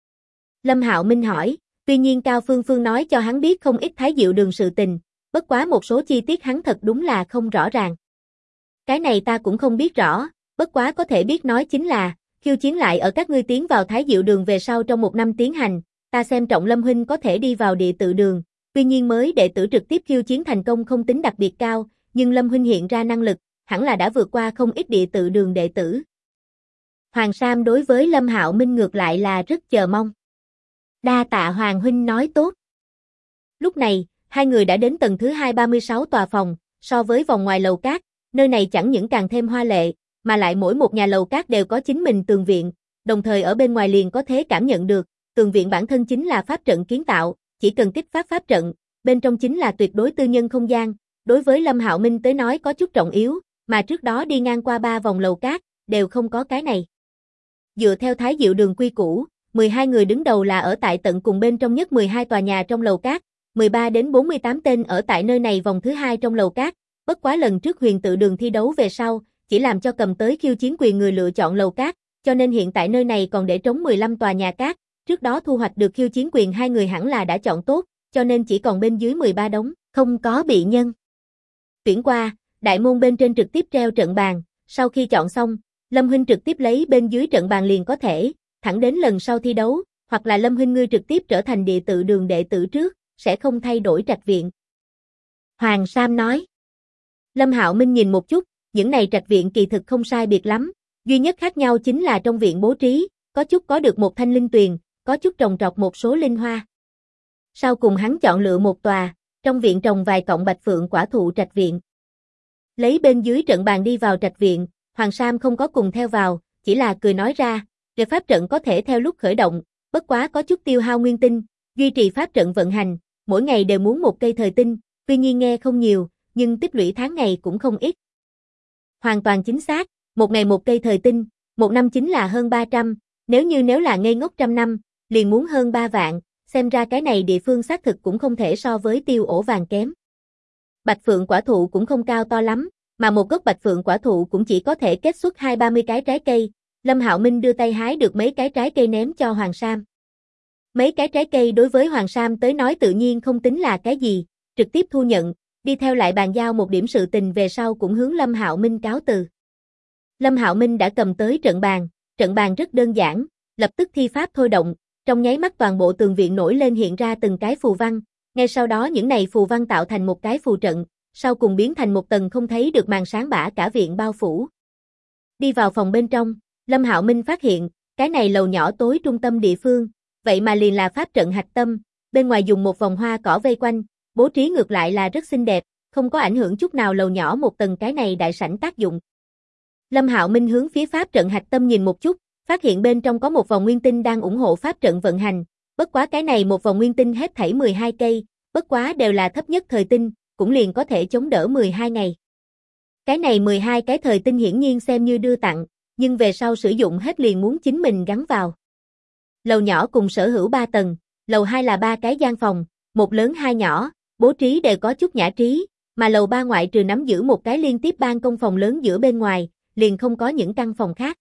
Lâm Hạo Minh hỏi, tuy nhiên Cao Phương Phương nói cho hắn biết không ít Thái Diệu Đường sự tình, bất quá một số chi tiết hắn thật đúng là không rõ ràng. Cái này ta cũng không biết rõ, bất quá có thể biết nói chính là, khiêu chiến lại ở các ngươi tiến vào Thái Diệu Đường về sau trong 1 năm tiến hành, ta xem trọng Lâm huynh có thể đi vào địa tự đường, tuy nhiên mới đệ tử trực tiếp khiêu chiến thành công không tính đặc biệt cao, nhưng Lâm huynh hiện ra năng lực, hẳn là đã vượt qua không ít địa tự đường đệ tử. Hoàng Sam đối với Lâm Hạo Minh ngược lại là rất chờ mong. Đa tạ Hoàng huynh nói tốt. Lúc này, hai người đã đến tầng thứ 236 tòa phòng, so với vòng ngoài lầu cát, nơi này chẳng những càng thêm hoa lệ, mà lại mỗi một nhà lầu cát đều có chính mình tường viện, đồng thời ở bên ngoài liền có thể cảm nhận được, tường viện bản thân chính là pháp trận kiến tạo, chỉ cần kích phát pháp trận, bên trong chính là tuyệt đối tư nhân không gian, đối với Lâm Hạo Minh tới nói có chút trọng yếu, mà trước đó đi ngang qua 3 vòng lầu cát, đều không có cái này. Dựa theo Thái Diệu Đường quy củ, 12 người đứng đầu là ở tại tận cùng bên trong nhất 12 tòa nhà trong lầu cát, 13 đến 48 tên ở tại nơi này vòng thứ 2 trong lầu cát, bất quá lần trước huyền tự đường thi đấu về sau, chỉ làm cho cầm tới khiêu chiến quyền người lựa chọn lầu cát, cho nên hiện tại nơi này còn để trống 15 tòa nhà cát, trước đó thu hoạch được khiêu chiến quyền 2 người hẳn là đã chọn tốt, cho nên chỉ còn bên dưới 13 đống, không có bị nhân tuyển qua, đại môn bên trên trực tiếp treo trận bàn, sau khi chọn xong, Lâm huynh trực tiếp lấy bên dưới trận bàn liền có thể, thẳng đến lần sau thi đấu, hoặc là Lâm huynh ngươi trực tiếp trở thành địa tự đường đệ tử trước, sẽ không thay đổi trạch viện. Hoàng Sam nói. Lâm Hạo Minh nhìn một chút, những này trạch viện kỳ thực không sai biệt lắm, duy nhất khác nhau chính là trong viện bố trí, có chút có được một thanh linh tuyền, có chút trồng trọt một số linh hoa. sau cùng hắn chọn lựa một tòa, trong viện trồng vài cọng bạch phượng quả thụ trạch viện. Lấy bên dưới trận bàn đi vào trạch viện, Hoàng Sam không có cùng theo vào, chỉ là cười nói ra, về pháp trận có thể theo lúc khởi động, bất quá có chút tiêu hao nguyên tinh, duy trì pháp trận vận hành, mỗi ngày đều muốn một cây thời tinh, tuy nhiên nghe không nhiều, nhưng tích lũy tháng ngày cũng không ít. Hoàn toàn chính xác, một ngày một cây thời tinh, một năm chính là hơn 300, nếu là ngây ngốc trăm năm, liền muốn hơn 3 vạn, xem ra cái này địa phương xác thực cũng không thể so với Tiêu ổ vàng kém. Bạch phượng quả thụ cũng không cao to lắm, mà một gốc bạch phượng quả thụ cũng chỉ có thể kết xuất 20-30 cái trái cây. Lâm Hạo Minh đưa tay hái được mấy cái trái cây ném cho Hoàng Sam. Mấy cái trái cây đối với Hoàng Sam tới nói tự nhiên không tính là cái gì, trực tiếp thu nhận, đi theo lại bàn giao một điểm sự tình về sau cũng hướng Lâm Hạo Minh cáo từ. Lâm Hạo Minh đã cầm tới trận bàn rất đơn giản, lập tức thi pháp thôi động, trong nháy mắt toàn bộ tường viện nổi lên hiện ra từng cái phù văn, ngay sau đó những này phù văn tạo thành một cái phù trận, sau cùng biến thành một tầng không thấy được màn sáng bả cả viện bao phủ. Đi vào phòng bên trong, Lâm Hạo Minh phát hiện, cái này lầu nhỏ tối trung tâm địa phương, vậy mà liền là pháp trận hạch tâm, bên ngoài dùng một vòng hoa cỏ vây quanh, bố trí ngược lại là rất xinh đẹp, không có ảnh hưởng chút nào lầu nhỏ một tầng cái này đại sảnh tác dụng. Lâm Hạo Minh hướng phía pháp trận hạch tâm nhìn một chút, phát hiện bên trong có một vòng nguyên tinh đang ủng hộ pháp trận vận hành, bất quá cái này một vòng nguyên tinh hết thảy 12 cây, bất quá đều là thấp nhất thời tinh, cũng liền có thể chống đỡ 12 ngày. Cái này 12 cái thời tinh hiển nhiên xem như đưa tặng, nhưng về sau sử dụng hết liền muốn chính mình gắn vào. Lầu nhỏ cùng sở hữu 3 tầng, lầu 2 là 3 cái gian phòng, một lớn hai nhỏ, bố trí đều có chút nhã trí, mà lầu 3 ngoại trừ nắm giữ một cái liên tiếp ban công phòng lớn giữa bên ngoài, liền không có những căn phòng khác.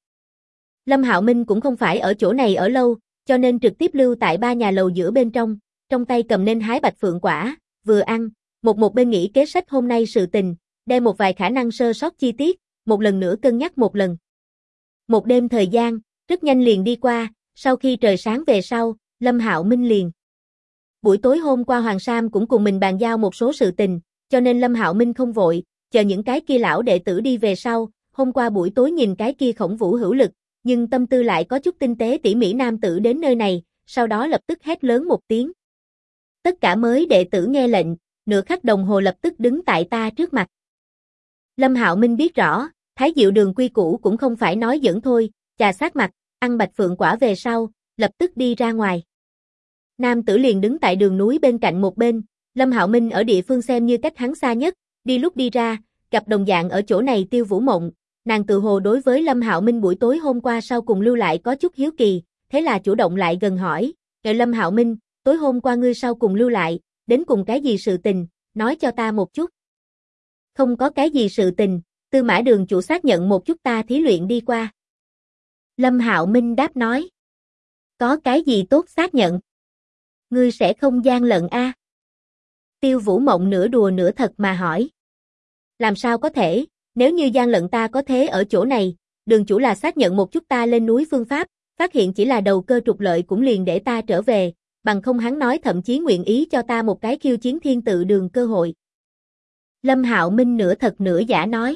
Lâm Hạo Minh cũng không phải ở chỗ này ở lâu, cho nên trực tiếp lưu tại 3 nhà lầu giữa bên trong tay cầm nên hái bạch phượng quả, vừa ăn, một bên nghĩ kế sách hôm nay sự tình, đem một vài khả năng sơ sót chi tiết, một lần nữa cân nhắc một lần. Một đêm thời gian, rất nhanh liền đi qua, sau khi trời sáng về sau, Lâm Hạo Minh liền. Buổi tối hôm qua Hoàng Sam cũng cùng mình bàn giao một số sự tình, cho nên Lâm Hạo Minh không vội, chờ những cái kia lão đệ tử đi về sau, hôm qua buổi tối nhìn cái kia Khổng Vũ hữu lực, nhưng tâm tư lại có chút tinh tế tỉ mỉ nam tử đến nơi này, sau đó lập tức hét lớn một tiếng. Tất cả mới đệ tử nghe lệnh, nửa khắc đồng hồ lập tức đứng tại ta trước mặt. Lâm Hạo Minh biết rõ, Thái Diệu Đường quy củ cũng không phải nói giỡn thôi, chà sát mặt, ăn bạch phượng quả về sau, lập tức đi ra ngoài. Nam tử liền đứng tại đường núi bên cạnh một bên, Lâm Hạo Minh ở địa phương xem như cách hắn xa nhất, đi lúc đi ra, gặp đồng dạng ở chỗ này Tiêu Vũ Mộng, nàng tự hồ đối với Lâm Hạo Minh buổi tối hôm qua sau cùng lưu lại có chút hiếu kỳ, thế là chủ động lại gần hỏi, Lâm Hạo Minh, tối hôm qua ngươi sau cùng lưu lại, đến cùng cái gì sự tình, nói cho ta một chút. Không có cái gì sự tình, Tư Mã Đường chủ xác nhận một chút ta thí luyện đi qua. Lâm Hạo Minh đáp nói. Có cái gì tốt xác nhận? Ngươi sẽ không gian lận a? Tiêu Vũ Mộng nửa đùa nửa thật mà hỏi. Làm sao có thể, nếu như gian lận ta có thế ở chỗ này, đường chủ là xác nhận một chút ta lên núi phương pháp, phát hiện chỉ là đầu cơ trục lợi cũng liền để ta trở về, bằng không hắn nói thậm chí nguyện ý cho ta một cái khiêu chiến thiên tự đường cơ hội. Lâm Hạo Minh nửa thật nửa giả nói.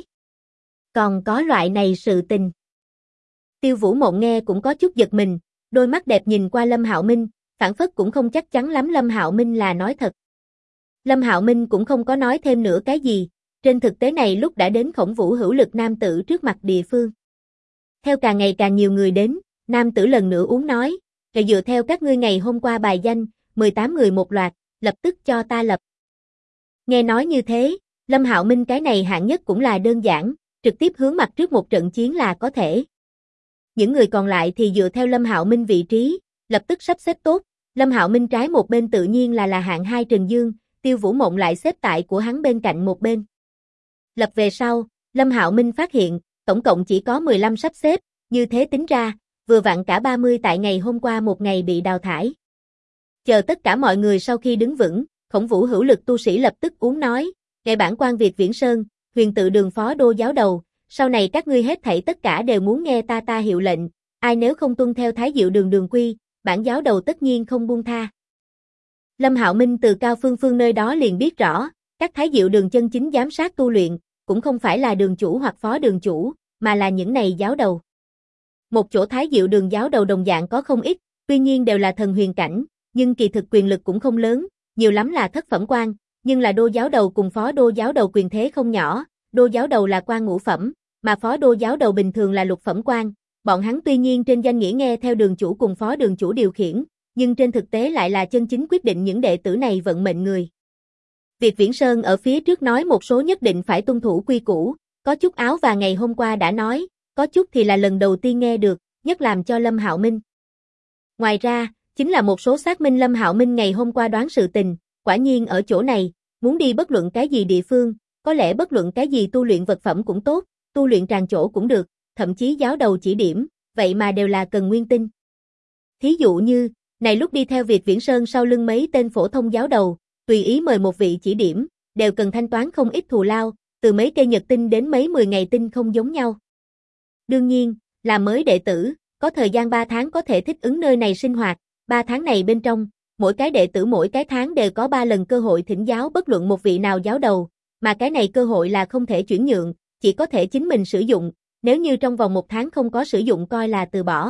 Còn có loại này sự tình. Tiêu Vũ Mộng nghe cũng có chút giật mình, đôi mắt đẹp nhìn qua Lâm Hạo Minh, phản phất cũng không chắc chắn lắm Lâm Hạo Minh là nói thật. Lâm Hạo Minh cũng không có nói thêm nữa cái gì, trên thực tế này lúc đã đến Khổng Vũ hữu lực nam tử trước mặt địa phương. Theo càng ngày càng nhiều người đến, nam tử lần nữa uống nói, rồi dựa theo các ngươi ngày hôm qua bài danh, 18 người một loạt, lập tức cho ta lập. Nghe nói như thế, Lâm Hạo Minh cái này hạng nhất cũng là đơn giản, trực tiếp hướng mặt trước một trận chiến là có thể. Những người còn lại thì dựa theo Lâm Hạo Minh vị trí, lập tức sắp xếp tốt, Lâm Hạo Minh trái một bên tự nhiên là hạng 2 Trần Dương, Tiêu Vũ Mộng lại xếp tại của hắn bên cạnh một bên. Lập về sau, Lâm Hạo Minh phát hiện, tổng cộng chỉ có 15 sắp xếp, như thế tính ra, vừa vặn cả 30 tại ngày hôm qua một ngày bị đào thải. Chờ tất cả mọi người sau khi đứng vững, Khổng Vũ hữu lực tu sĩ lập tức uống nói, Ngài bản quan Việt Viễn Sơn, Huyền Tự Đường phó đô giáo đầu, sau này các ngươi hết thảy tất cả đều muốn nghe ta hiệu lệnh, ai nếu không tuân theo Thái Diệu Đường đường quy, bản giáo đầu tất nhiên không buông tha. Lâm Hạo Minh từ Cao Phương Phương nơi đó liền biết rõ, các Thái Diệu Đường chân chính giám sát tu luyện, cũng không phải là đường chủ hoặc phó đường chủ, mà là những này giáo đầu. Một chỗ Thái Diệu Đường giáo đầu đồng dạng có không ít, tuy nhiên đều là thần huyền cảnh, nhưng kỳ thực quyền lực cũng không lớn, nhiều lắm là thất phẩm quan, nhưng là đô giáo đầu cùng phó đô giáo đầu quyền thế không nhỏ, đô giáo đầu là quan ngũ phẩm, mà phó đô giáo đầu bình thường là lục phẩm quan, bọn hắn tuy nhiên trên danh nghĩa nghe theo đường chủ cùng phó đường chủ điều khiển, nhưng trên thực tế lại là chân chính quyết định những đệ tử này vận mệnh người. Việt Viễn Sơn ở phía trước nói một số nhất định phải tuân thủ quy củ, có chút áo và ngày hôm qua đã nói, có chút thì là lần đầu tiên nghe được, nhất làm cho Lâm Hạo Minh. Ngoài ra, chính là một số xác minh Lâm Hạo Minh ngày hôm qua đoán sự tình, quả nhiên ở chỗ này, muốn đi bất luận cái gì địa phương, có lẽ bất luận cái gì tu luyện vật phẩm cũng tốt, tu luyện tràng chỗ cũng được, thậm chí giáo đầu chỉ điểm, vậy mà đều là cần nguyên tinh. Thí dụ như, này lúc đi theo Việt Viễn Sơn sau lưng mấy tên phổ thông giáo đầu, tùy ý mời một vị chỉ điểm, đều cần thanh toán không ít thù lao, từ mấy cây nhật tinh đến mấy 10 ngày tinh không giống nhau. Đương nhiên, là mới đệ tử, có thời gian 3 tháng có thể thích ứng nơi này sinh hoạt, 3 tháng này bên trong, mỗi cái đệ tử mỗi cái tháng đều có 3 lần cơ hội thỉnh giáo bất luận một vị nào giáo đầu, mà cái này cơ hội là không thể chuyển nhượng, chỉ có thể chính mình sử dụng, nếu như trong vòng 1 tháng không có sử dụng coi là từ bỏ.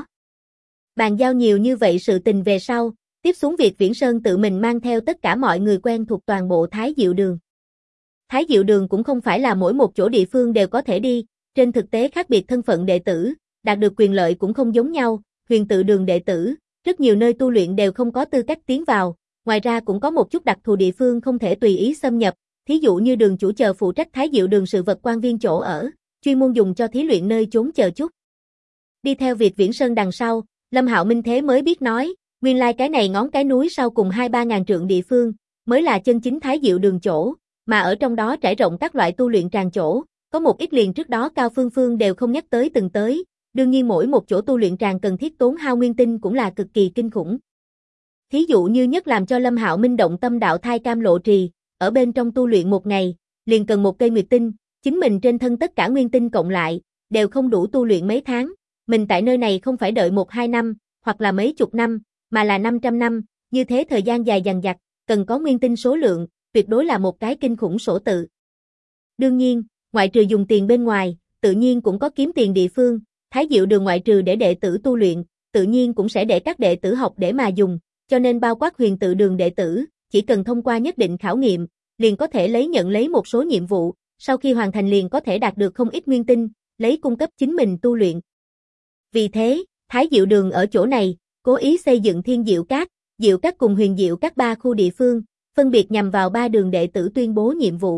Bàn giao nhiều như vậy sự tình về sau, tiếp xuống Việt Viễn Sơn tự mình mang theo tất cả mọi người quen thuộc toàn bộ Thái Diệu Đường. Thái Diệu Đường cũng không phải là mỗi một chỗ địa phương đều có thể đi, trên thực tế khác biệt thân phận đệ tử, đạt được quyền lợi cũng không giống nhau, Huyền Tự Đường đệ tử, rất nhiều nơi tu luyện đều không có tư cách tiến vào, ngoài ra cũng có một chút đặc thù địa phương không thể tùy ý xâm nhập, thí dụ như đường chủ chờ phụ trách Thái Diệu Đường sự vật quan viên chỗ ở, chuyên môn dùng cho thí luyện nơi trốn chờ chút. Đi theo Việt Viễn Sơn đằng sau, Lâm Hạo Minh thế mới biết nói, nguyên lai cái này ngón cái núi sau cùng 2-3 ngàn trượng địa phương, mới là chân chính Thái Diệu Đường chỗ, mà ở trong đó trải rộng các loại tu luyện tràng chỗ, có một ít liền trước đó Cao Phương Phương đều không nhắc tới từng tới, đương nhiên mỗi một chỗ tu luyện tràng cần thiết tốn hao nguyên tinh cũng là cực kỳ kinh khủng. Thí dụ như nhất làm cho Lâm Hạo Minh động tâm đạo thai cam lộ trì, ở bên trong tu luyện một ngày, liền cần một cây nguyệt tinh, chính mình trên thân tất cả nguyên tinh cộng lại, đều không đủ tu luyện mấy tháng, mình tại nơi này không phải đợi 1-2 năm, hoặc là mấy chục năm, mà là 500 năm, như thế thời gian dài dằng dặc, cần có nguyên tinh số lượng, tuyệt đối là một cái kinh khủng sổ tự. Đương nhiên, ngoại trừ dùng tiền bên ngoài, tự nhiên cũng có kiếm tiền địa phương, Thái Diệu Đường ngoại trừ để đệ tử tu luyện, tự nhiên cũng sẽ để các đệ tử học để mà dùng, cho nên bao quát Huyền Tự Đường đệ tử, chỉ cần thông qua nhất định khảo nghiệm, liền có thể nhận lấy một số nhiệm vụ, sau khi hoàn thành liền có thể đạt được không ít nguyên tinh, lấy cung cấp chính mình tu luyện. Vì thế, Thái Diệu Đường ở chỗ này, cố ý xây dựng Thiên Diệu Các, Diệu Các cùng Huyền Diệu Các 3 khu địa phương, phân biệt nhằm vào 3 đường đệ tử tuyên bố nhiệm vụ.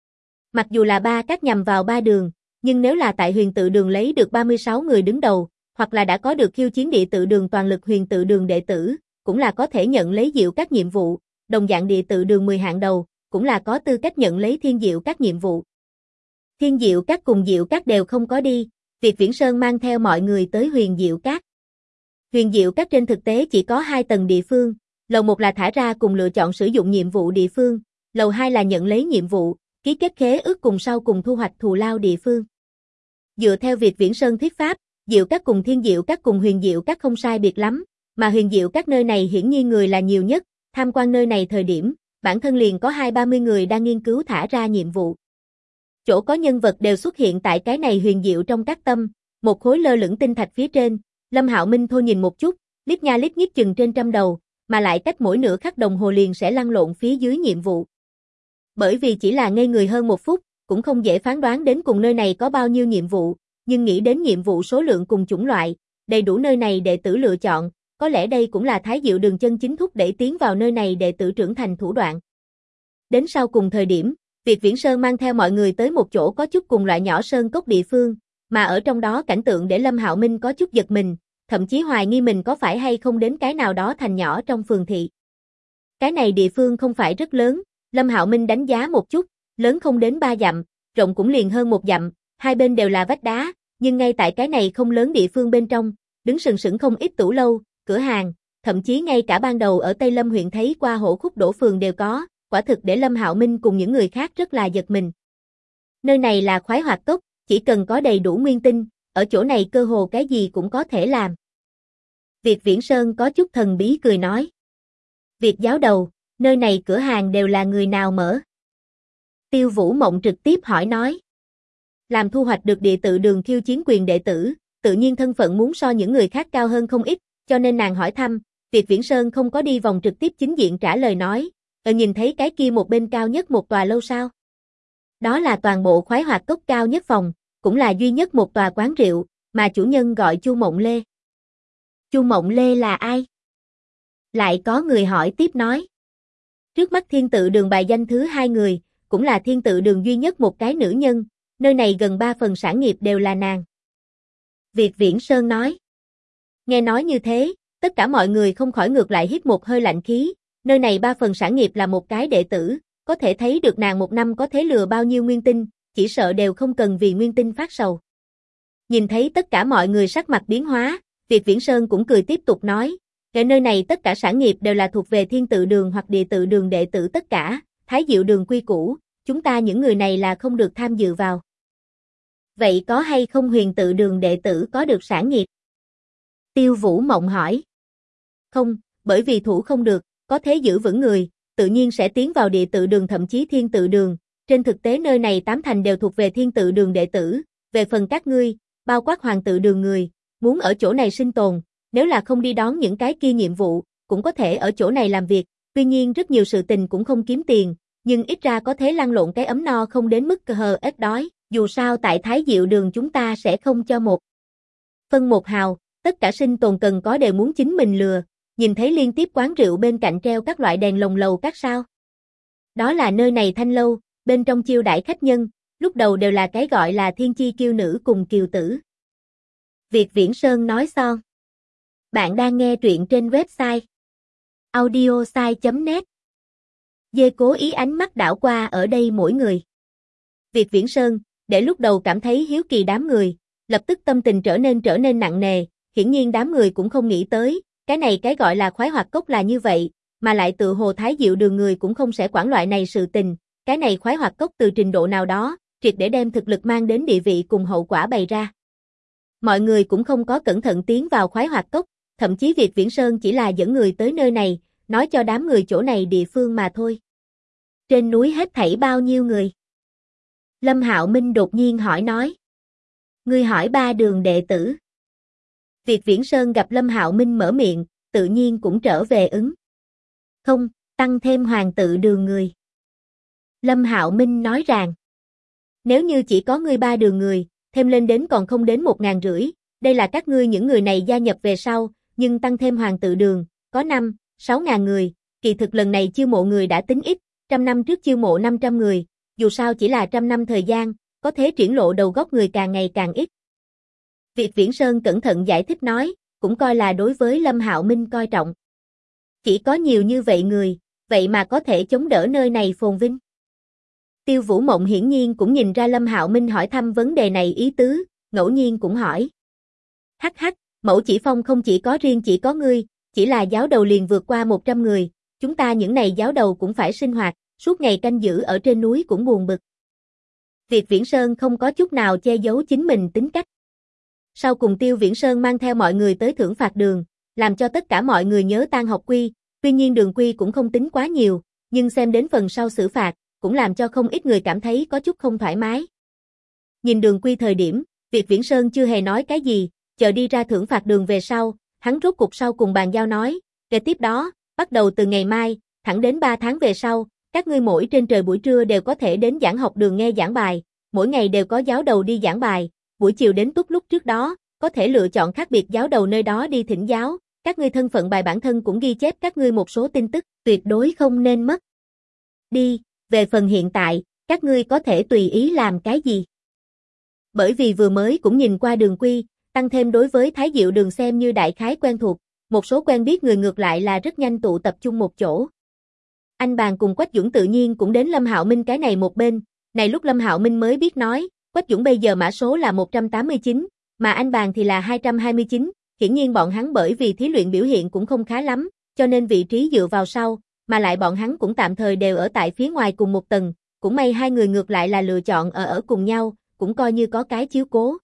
Mặc dù là 3 các nhằm vào 3 đường, nhưng nếu là tại Huyền Tự Đường lấy được 36 người đứng đầu, hoặc là đã có được khiêu chiến Địa Tự Đường toàn lực Huyền Tự Đường đệ tử, cũng là có thể nhận lấy Diệu Các nhiệm vụ, đồng dạng Địa Tự Đường 10 hạng đầu, cũng là có tư cách nhận lấy Thiên Diệu Các nhiệm vụ. Thiên Diệu Các cùng Diệu Các đều không có đi, Việt Viễn Sơn mang theo mọi người tới Huyền Diệu Các. Huyền Diệu Các trên thực tế chỉ có 2 tầng địa phương, lầu 1 là thả ra cùng lựa chọn sử dụng nhiệm vụ địa phương, lầu 2 là nhận lấy nhiệm vụ, ký kết khế ước cùng sau cùng thu hoạch thù lao địa phương. Dựa theo Việt Viễn Sơn thuyết pháp, Diệu Các cùng Thiên Diệu Các cùng Huyền Diệu Các không sai biệt lắm, mà Huyền Diệu Các nơi này hiển nhiên người là nhiều nhất, tham quan nơi này thời điểm, bản thân liền có 20-30 người đang nghiên cứu thả ra nhiệm vụ. Chỗ có nhân vật đều xuất hiện tại cái này huyền diệu trong các tâm, một khối lơ lửng tinh thạch phía trên, Lâm Hạo Minh thôi nhìn một chút, liếc nha liếc nhíp chừng trên trăm đầu, mà lại cách mỗi nửa khắc đồng hồ liền sẽ lăn lộn phía dưới nhiệm vụ. Bởi vì chỉ là ngây người hơn 1 phút, cũng không dễ phán đoán đến cùng nơi này có bao nhiêu nhiệm vụ, nhưng nghĩ đến nhiệm vụ số lượng cùng chủng loại, đầy đủ nơi này đệ tử lựa chọn, có lẽ đây cũng là Thái Diệu Đường chân chính thúc đẩy tiến vào nơi này đệ tử trưởng thành thủ đoạn. Đến sau cùng thời điểm, Việt Viễn Sơn mang theo mọi người tới một chỗ có chút cùng loại nhỏ sơn cốc địa phương, mà ở trong đó cảnh tượng để Lâm Hạo Minh có chút giật mình, thậm chí hoài nghi mình có phải hay không đến cái nào đó thành nhỏ trong phường thị. Cái này địa phương không phải rất lớn, Lâm Hạo Minh đánh giá một chút, lớn không đến 3 dặm, rộng cũng liền hơn 1 dặm, hai bên đều là vách đá, nhưng ngay tại cái này không lớn địa phương bên trong, đứng sừng sững không ít tủ lâu, cửa hàng, thậm chí ngay cả ban đầu ở Tây Lâm huyện thấy qua Hổ Khúc Đổ phường đều có, quả thực để Lâm Hạo Minh cùng những người khác rất là giật mình. Nơi này là khoái hoạt cốc, chỉ cần có đầy đủ nguyên tinh, ở chỗ này cơ hồ cái gì cũng có thể làm. Việt Viễn Sơn có chút thần bí cười nói. Việt giáo đầu, nơi này cửa hàng đều là người nào mở? Tiêu Vũ Mộng trực tiếp hỏi nói. Làm thu hoạch được Địa Tự Đường khiêu chiến quyền đệ tử, tự nhiên thân phận muốn so những người khác cao hơn không ít, cho nên nàng hỏi thăm, Việt Viễn Sơn không có đi vòng trực tiếp chính diện trả lời nói, nhìn thấy cái kia một bên cao nhất một tòa lâu sao? Đó là toàn bộ khoái hoạt cốc cao nhất phòng, cũng là duy nhất một tòa quán rượu, mà chủ nhân gọi Chu Mộng Lê. Chu Mộng Lê là ai? Lại có người hỏi tiếp nói. Trước mắt Thiên Tự Đường bài danh thứ 2 người, cũng là Thiên Tự Đường duy nhất một cái nữ nhân, nơi này gần 3 phần sản nghiệp đều là nàng. Việt Viễn Sơn nói. Nghe nói như thế, tất cả mọi người không khỏi ngược lại hít một hơi lạnh khí, nơi này 3 phần sản nghiệp là một cái đệ tử, có thể thấy được nàng một năm có thể lừa bao nhiêu nguyên tinh, chỉ sợ đều không cần vì nguyên tinh phát sầu. Nhìn thấy tất cả mọi người sắc mặt biến hóa, Việt Viễn Sơn cũng cười tiếp tục nói, ở nơi này tất cả sản nghiệp đều là thuộc về Thiên Tự Đường hoặc Địa Tự Đường đệ tử tất cả, Thái Diệu Đường quy củ, chúng ta những người này là không được tham dự vào. Vậy có hay không Huyền Tự Đường đệ tử có được sản nghiệp? Tiêu Vũ Mộng hỏi. Không, bởi vì thủ không được, có thế giữ vững người, tự nhiên sẽ tiến vào Địa Tự Đường thậm chí Thiên Tự Đường, trên thực tế nơi này 8 thành đều thuộc về Thiên Tự Đường đệ tử, về phần các ngươi, bao quát Hoàng Tự Đường người, muốn ở chỗ này sinh tồn, nếu là không đi đón những cái kia nhiệm vụ, cũng có thể ở chỗ này làm việc, tuy nhiên rất nhiều sự tình cũng không kiếm tiền, nhưng ít ra có thể lăn lộn cái ấm no không đến mức hờ ếch đói, dù sao tại Thái Diệu Đường chúng ta sẽ không cho một phân một hào, tất cả sinh tồn cần có đều muốn chính mình lừa, nhìn thấy liên tiếp quán rượu bên cạnh treo các loại đèn lồng lầu các sao. Đó là nơi này thanh lâu, bên trong chiêu đãi khách nhân, lúc đầu đều là cái gọi là thiên chi kiêu nữ cùng kiều tử. Việt Viễn Sơn nói xong. Bạn đang nghe truyện trên website audiosai.net. Dê cố ý ánh mắt đảo qua ở đây mỗi người. Việt Viễn Sơn, để lúc đầu cảm thấy hiếu kỳ đám người, lập tức tâm tình trở nên nặng nề, hiển nhiên đám người cũng không nghĩ tới, cái này cái gọi là khoái hoạt cốc là như vậy, mà lại tự hồ Thái Diệu Đường người cũng không sẽ quản loại này sự tình, cái này khoái hoạt cốc từ trình độ nào đó, triệt để đem thực lực mang đến địa vị cùng hậu quả bày ra. Mọi người cũng không có cẩn thận tiến vào khoái hoạt cốc, thậm chí Việt Viễn Sơn chỉ là dẫn người tới nơi này, nói cho đám người chỗ này địa phương mà thôi. Trên núi hết thảy bao nhiêu người? Lâm Hạo Minh đột nhiên hỏi nói. Ngươi hỏi 3 đường đệ tử. Việt Viễn Sơn gặp Lâm Hạo Minh mở miệng, tự nhiên cũng trở về ứng. Không, tăng thêm Hoàng Tự Đường người. Lâm Hạo Minh nói rằng. Nếu như chỉ có ngươi 3 đường người, thêm lên đến còn không đến 1.500, đây là các ngươi những người này gia nhập về sau, nhưng tăng thêm Hoàng Tự Đường, có 5-6.000 người, kỳ thực lần này chiêu mộ người đã tính ít, 100 năm trước chiêu mộ 500 người, dù sao chỉ là 100 năm thời gian, có thế triển lộ đầu góc người càng ngày càng ít. Việt Viễn Sơn cẩn thận giải thích nói, cũng coi là đối với Lâm Hạo Minh coi trọng. Chỉ có nhiều như vậy người, vậy mà có thể chống đỡ nơi này phồn vinh. Tiêu Vũ Mộng hiển nhiên cũng nhìn ra Lâm Hạo Minh hỏi thăm vấn đề này ý tứ, ngẫu nhiên cũng hỏi. Hắc hắc, Mẫu Chỉ Phong không chỉ có riêng chỉ có ngươi, chỉ là giáo đầu liền vượt qua 100 người, chúng ta những này giáo đầu cũng phải sinh hoạt, suốt ngày canh giữ ở trên núi cũng buồn bực. Việt Viễn Sơn không có chút nào che giấu chính mình tính cách. Sau cùng Tiêu Viễn Sơn mang theo mọi người tới thưởng phạt đường, làm cho tất cả mọi người nhớ tan học quy, tuy nhiên đường quy cũng không tính quá nhiều, nhưng xem đến phần sau xử phạt, cũng làm cho không ít người cảm thấy có chút không thoải mái. Nhìn đường quy thời điểm, Việt Viễn Sơn chưa hề nói cái gì, chờ đi ra thưởng phạt đường về sau, hắn rốt cục sau cùng bàn giao nói, kế tiếp đó, bắt đầu từ ngày mai, thẳng đến 3 tháng về sau, các ngươi mỗi trên trời buổi trưa đều có thể đến giảng học đường nghe giảng bài, mỗi ngày đều có giáo đầu đi giảng bài, buổi chiều đến túc lúc trước đó, có thể lựa chọn khác biệt giáo đầu nơi đó đi thỉnh giáo, các ngươi thân phận bài bản thân cũng ghi chép các ngươi một số tin tức, tuyệt đối không nên mất. Đi, về phần hiện tại, các ngươi có thể tùy ý làm cái gì. Bởi vì vừa mới cũng nhìn qua đường quy, tăng thêm đối với Thái Diệu Đường xem như đại khái quen thuộc, một số quen biết người ngược lại là rất nhanh tụ tập trung một chỗ. Anh Bàn cùng Quách Dũng tự nhiên cũng đến Lâm Hạo Minh cái này một bên, này lúc Lâm Hạo Minh mới biết nói, Quách Dũng bây giờ mã số là 189, mà anh Bàn thì là 229, hiển nhiên bọn hắn bởi vì thí luyện biểu hiện cũng không khá lắm, cho nên vị trí dựa vào sau, mà lại bọn hắn cũng tạm thời đều ở tại phía ngoài cùng một tầng, cũng may hai người ngược lại là lựa chọn ở cùng nhau, cũng coi như có cái chiếu cố.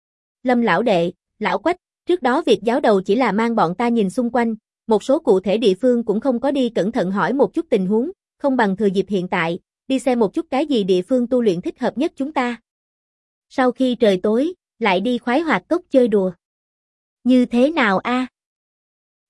Lâm lão đệ, lão Quách, trước đó việc giáo đầu chỉ là mang bọn ta nhìn xung quanh, một số cụ thể địa phương cũng không có đi cẩn thận hỏi một chút tình huống, không bằng thừa dịp hiện tại, đi xem một chút cái gì địa phương tu luyện thích hợp nhất chúng ta. Sau khi trời tối, lại đi khoái hoạt cốc chơi đùa. Như thế nào a?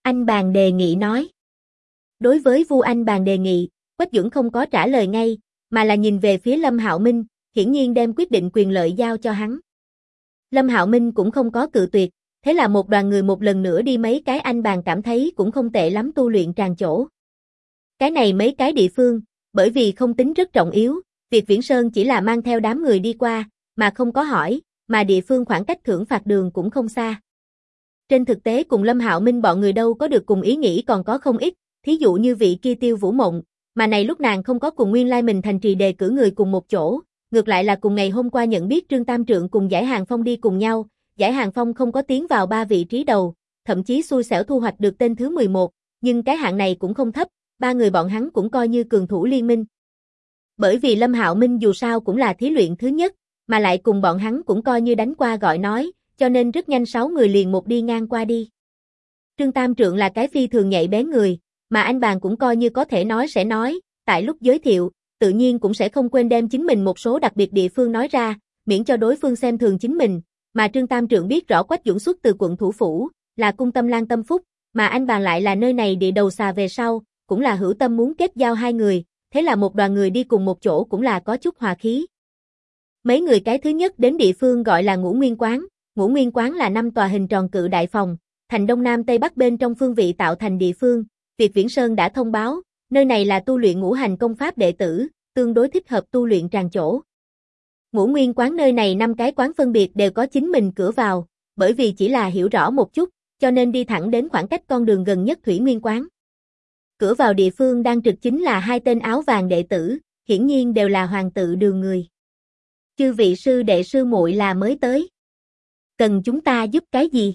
Anh Bàn đề nghị nói. Đối với Vu Anh Bàn đề nghị, Quách Duẩn không có trả lời ngay, mà là nhìn về phía Lâm Hạo Minh, hiển nhiên đem quyết định quyền lợi giao cho hắn. Lâm Hạo Minh cũng không có cự tuyệt, thế là một đoàn người một lần nữa đi mấy cái anh bàn cảm thấy cũng không tệ lắm tu luyện tràng chỗ. Cái này mấy cái địa phương, bởi vì không tính rất trọng yếu, việc Viễn Sơn chỉ là mang theo đám người đi qua, mà không có hỏi, mà địa phương khoảng cách thưởng phạt đường cũng không xa. Trên thực tế cùng Lâm Hạo Minh bọn người đâu có được cùng ý nghĩ còn có không ít, thí dụ như vị kia Tiêu Vũ Mộng, mà này lúc nàng không có cùng nguyên lai mình thành trì đề cử người cùng một chỗ, ngược lại là cùng ngày hôm qua nhận biết Trương Tam Trượng cùng Giải Hàng Phong đi cùng nhau, Giải Hàng Phong không có tiến vào 3 vị trí đầu, thậm chí xui xẻo thu hoạch được tên thứ 11, nhưng cái hạng này cũng không thấp, ba người bọn hắn cũng coi như cường thủ liên minh. Bởi vì Lâm Hạo Minh dù sao cũng là thí luyện thứ nhất, mà lại cùng bọn hắn cũng coi như đánh qua gọi nói, cho nên rất nhanh 6 người liền một đi ngang qua đi. Trương Tam Trượng là cái phi thường nhạy bén người, mà anh Bàn cũng coi như có thể nói sẽ nói, tại lúc giới thiệu, tự nhiên cũng sẽ không quên đem chính mình một số đặc biệt địa phương nói ra, miễn cho đối phương xem thường chính mình, mà Trương Tam Trượng biết rõ Quách Duẩn xuất từ quận thủ phủ, là cung Tâm Lan Tâm Phúc, mà anh Bàn lại là nơi này địa đầu xà về sau, cũng là hữu tâm muốn kết giao hai người, thế là một đoàn người đi cùng một chỗ cũng là có chút hòa khí. Mấy người cái thứ nhất đến địa phương gọi là Ngũ Nguyên Quán, Ngũ Nguyên Quán là 5 tòa hình tròn cự đại phòng, thành đông nam tây bắc bên trong phương vị tạo thành địa phương, Việt Viễn Sơn đã thông báo, nơi này là tu luyện ngũ hành công pháp đệ tử, tương đối thích hợp tu luyện tràng chỗ. Ngũ Nguyên Quán nơi này 5 cái quán phân biệt đều có chính mình cửa vào, bởi vì chỉ là hiểu rõ một chút, cho nên đi thẳng đến khoảng cách con đường gần nhất Thủy Nguyên Quán. Cửa vào địa phương đang trực chính là 2 tên áo vàng đệ tử, hiển nhiên đều là Hoàng Tự Đường người. Chư vị sư đệ sư muội là mới tới. Cần chúng ta giúp cái gì?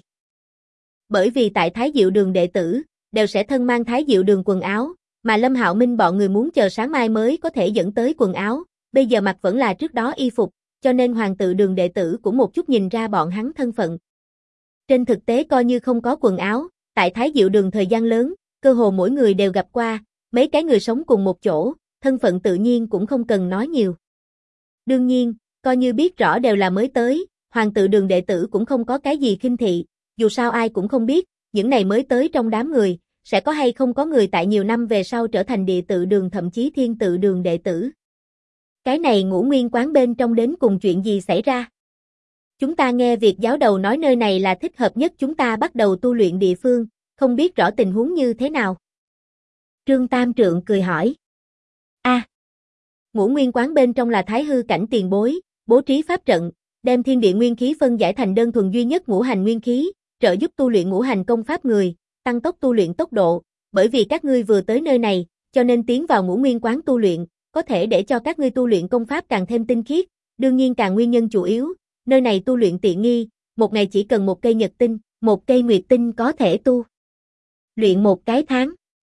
Bởi vì tại Thái Diệu Đường đệ tử, đều sẽ thân mang Thái Diệu Đường quần áo, mà Lâm Hạo Minh bọn người muốn chờ sáng mai mới có thể dẫn tới quần áo, bây giờ mặc vẫn là trước đó y phục, cho nên Hoàng Tự Đường đệ tử cũng một chút nhìn ra bọn hắn thân phận. Trên thực tế coi như không có quần áo, tại Thái Diệu Đường thời gian lớn, cơ hồ mỗi người đều gặp qua, mấy cái người sống cùng một chỗ, thân phận tự nhiên cũng không cần nói nhiều. Đương nhiên, coi như biết rõ đều là mới tới, Hoàng Tự Đường đệ tử cũng không có cái gì khinh thị, dù sao ai cũng không biết, những này mới tới trong đám người, sẽ có hay không có người tại nhiều năm về sau trở thành Địa Tự Đường thậm chí Thiên Tự Đường đệ tử. Cái này Ngũ Nguyên Quán bên trong đến cùng chuyện gì xảy ra? Chúng ta nghe việc giáo đầu nói nơi này là thích hợp nhất chúng ta bắt đầu tu luyện địa phương, không biết rõ tình huống như thế nào. Trương Tam Trượng cười hỏi. Ngũ Nguyên Quán bên trong là Thái Hư cảnh tiền bối, bố trí pháp trận, đem thiên địa nguyên khí phân giải thành đơn thuần duy nhất ngũ hành nguyên khí, trợ giúp tu luyện ngũ hành công pháp người, tăng tốc tu luyện tốc độ, bởi vì các ngươi vừa tới nơi này, cho nên tiến vào Ngũ Nguyên Quán tu luyện, có thể để cho các ngươi tu luyện công pháp càng thêm tinh khiết, đương nhiên càng nguyên nhân chủ yếu, nơi này tu luyện tiện nghi, một ngày chỉ cần một cây nhật tinh, một cây nguyệt tinh có thể tu luyện một cái tháng.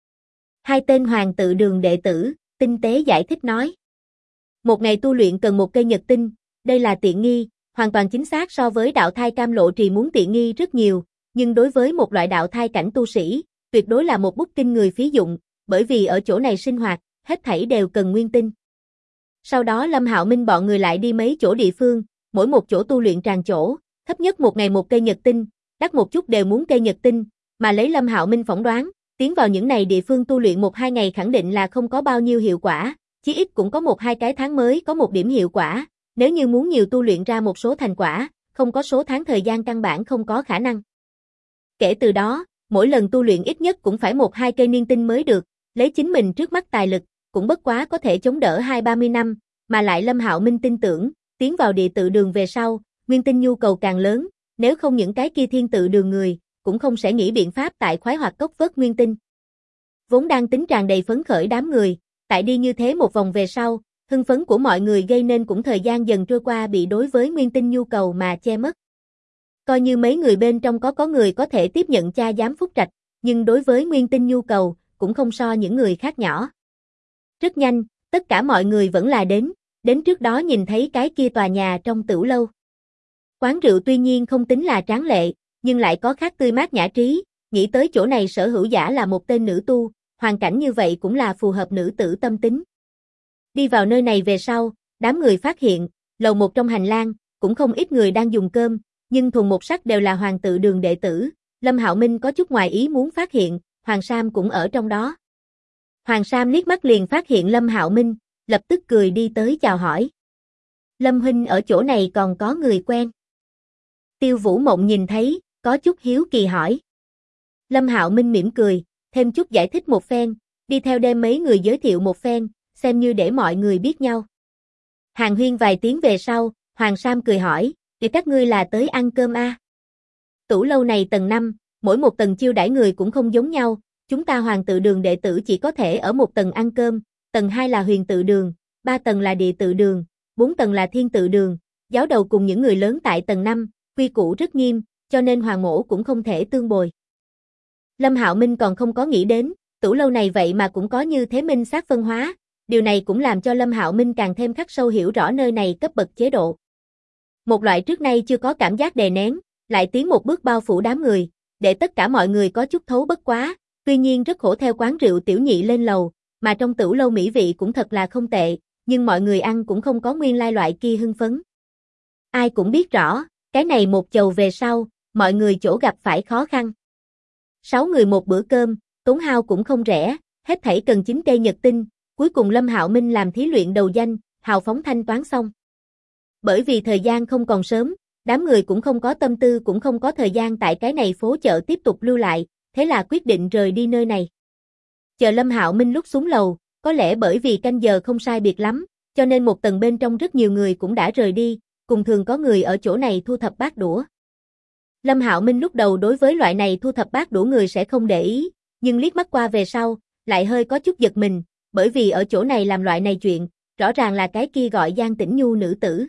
2 tên Hoàng Tự Đường đệ tử, tinh tế giải thích nói. Một ngày tu luyện cần một cây nhật tinh, đây là tiện nghi, hoàn toàn chính xác so với đạo thai cam lộ trì muốn tiện nghi rất nhiều, nhưng đối với một loại đạo thai cảnh tu sĩ, tuyệt đối là một bút kinh người phí dụng, bởi vì ở chỗ này sinh hoạt, hết thảy đều cần nguyên tinh. Sau đó Lâm Hạo Minh bọn người lại đi mấy chỗ địa phương, mỗi một chỗ tu luyện tràng chỗ, thấp nhất một ngày một cây nhật tinh, đắt một chút đều muốn cây nhật tinh, mà lấy Lâm Hạo Minh phỏng đoán, tiến vào những này địa phương tu luyện 1-2 ngày khẳng định là không có bao nhiêu hiệu quả, chí ít cũng có 1-2 cái tháng mới có một điểm hiệu quả, nếu như muốn nhiều tu luyện ra một số thành quả, không có số tháng thời gian căn bản không có khả năng. Kể từ đó, mỗi lần tu luyện ít nhất cũng phải 1-2 cây niên tinh mới được, lấy chính mình trước mắt tài lực, cũng bất quá có thể chống đỡ 20-30 năm, mà lại Lâm Hạo Minh tin tưởng, tiến vào Địa Tự Đường về sau, nguyên tinh nhu cầu càng lớn, nếu không những cái kia Thiên Tự Đường người, cũng không sẽ nghĩ biện pháp tại khoái hoạt cốc vớt nguyên tinh. Vốn đang tính tràn đầy phấn khởi đám người, tại đi như thế một vòng về sau, hưng phấn của mọi người gây nên cũng thời gian dần trôi qua bị đối với nguyên tinh nhu cầu mà che mất. Coi như mấy người bên trong có người có thể tiếp nhận cha giám phúc trạch, nhưng đối với nguyên tinh nhu cầu, cũng không so những người khác nhỏ. Rất nhanh, tất cả mọi người vẫn là đến trước đó nhìn thấy cái kia tòa nhà trong tửu lâu. Quán rượu tuy nhiên không tính là tráng lệ, nhưng lại có khác tươi mát nhã trí, nghĩ tới chỗ này sở hữu giả là một tên nữ tu, hoàn cảnh như vậy cũng là phù hợp nữ tử tâm tính. Đi vào nơi này về sau, đám người phát hiện, lầu 1 trong hành lang, cũng không ít người đang dùng cơm, nhưng thuần một sắc đều là Hoàng Tự Đường đệ tử, Lâm Hạo Minh có chút ngoài ý muốn phát hiện, Hoàng Sam cũng ở trong đó. Hoàng Sam liếc mắt liền phát hiện Lâm Hạo Minh, lập tức cười đi tới chào hỏi. Lâm huynh ở chỗ này còn có người quen. Tiêu Vũ Mộng nhìn thấy, có chút hiếu kỳ hỏi. Lâm Hạo Minh mỉm cười, thêm chút giải thích một phen, đi theo đem mấy người giới thiệu một phen, xem như để mọi người biết nhau. Hàn huyên vài tiếng về sau, Hoàng Sam cười hỏi, thì các ngươi là tới ăn cơm à? Tủ lâu này tầng 5, mỗi một tầng chiêu đãi người cũng không giống nhau, chúng ta Hoàng tự đường đệ tử chỉ có thể ở một tầng ăn cơm, tầng 2 là Huyền tự đường, 3 tầng là Địa tự đường, 4 tầng là Thiên tự đường, giáo đầu cùng những người lớn tại tầng 5, quy củ rất nghiêm, cho nên Hoàng mỗ cũng không thể tương bồi. Lâm Hạo Minh còn không có nghĩ đến, tủ lâu này vậy mà cũng có như thế minh xác phân hóa, điều này cũng làm cho Lâm Hạo Minh càng thêm khắc sâu hiểu rõ nơi này cấp bậc chế độ. Một loại trước nay chưa có cảm giác đè nén, lại tiến một bước bao phủ đám người, để tất cả mọi người có chút thấu bất quá, tuy nhiên rất khổ theo quán rượu tiểu nhị lên lầu, mà trong tửu lâu mỹ vị cũng thật là không tệ, nhưng mọi người ăn cũng không có nguyên lai loại kia hưng phấn. Ai cũng biết rõ, cái này một chầu về sau, mọi người chỗ gặp phải khó khăn. 6 người một bữa cơm, tốn hao cũng không rẻ, hết thảy cần 9 cây nhật tinh, cuối cùng Lâm Hạo Minh làm thí luyện đầu danh, hào phóng thanh toán xong. Bởi vì thời gian không còn sớm, đám người cũng không có tâm tư cũng không có thời gian tại cái này phố chợ tiếp tục lưu lại, thế là quyết định rời đi nơi này. Chờ Lâm Hạo Minh lúc xuống lầu, có lẽ bởi vì canh giờ không sai biệt lắm, cho nên một tầng bên trong rất nhiều người cũng đã rời đi, cùng thường có người ở chỗ này thu thập bát đũa. Lâm Hạo Minh lúc đầu đối với loại này thu thập bát đũa người sẽ không để ý, nhưng liếc mắt qua về sau, lại hơi có chút giật mình, bởi vì ở chỗ này làm loại này chuyện, rõ ràng là cái kia gọi Giang Tĩnh Nhu nữ tử.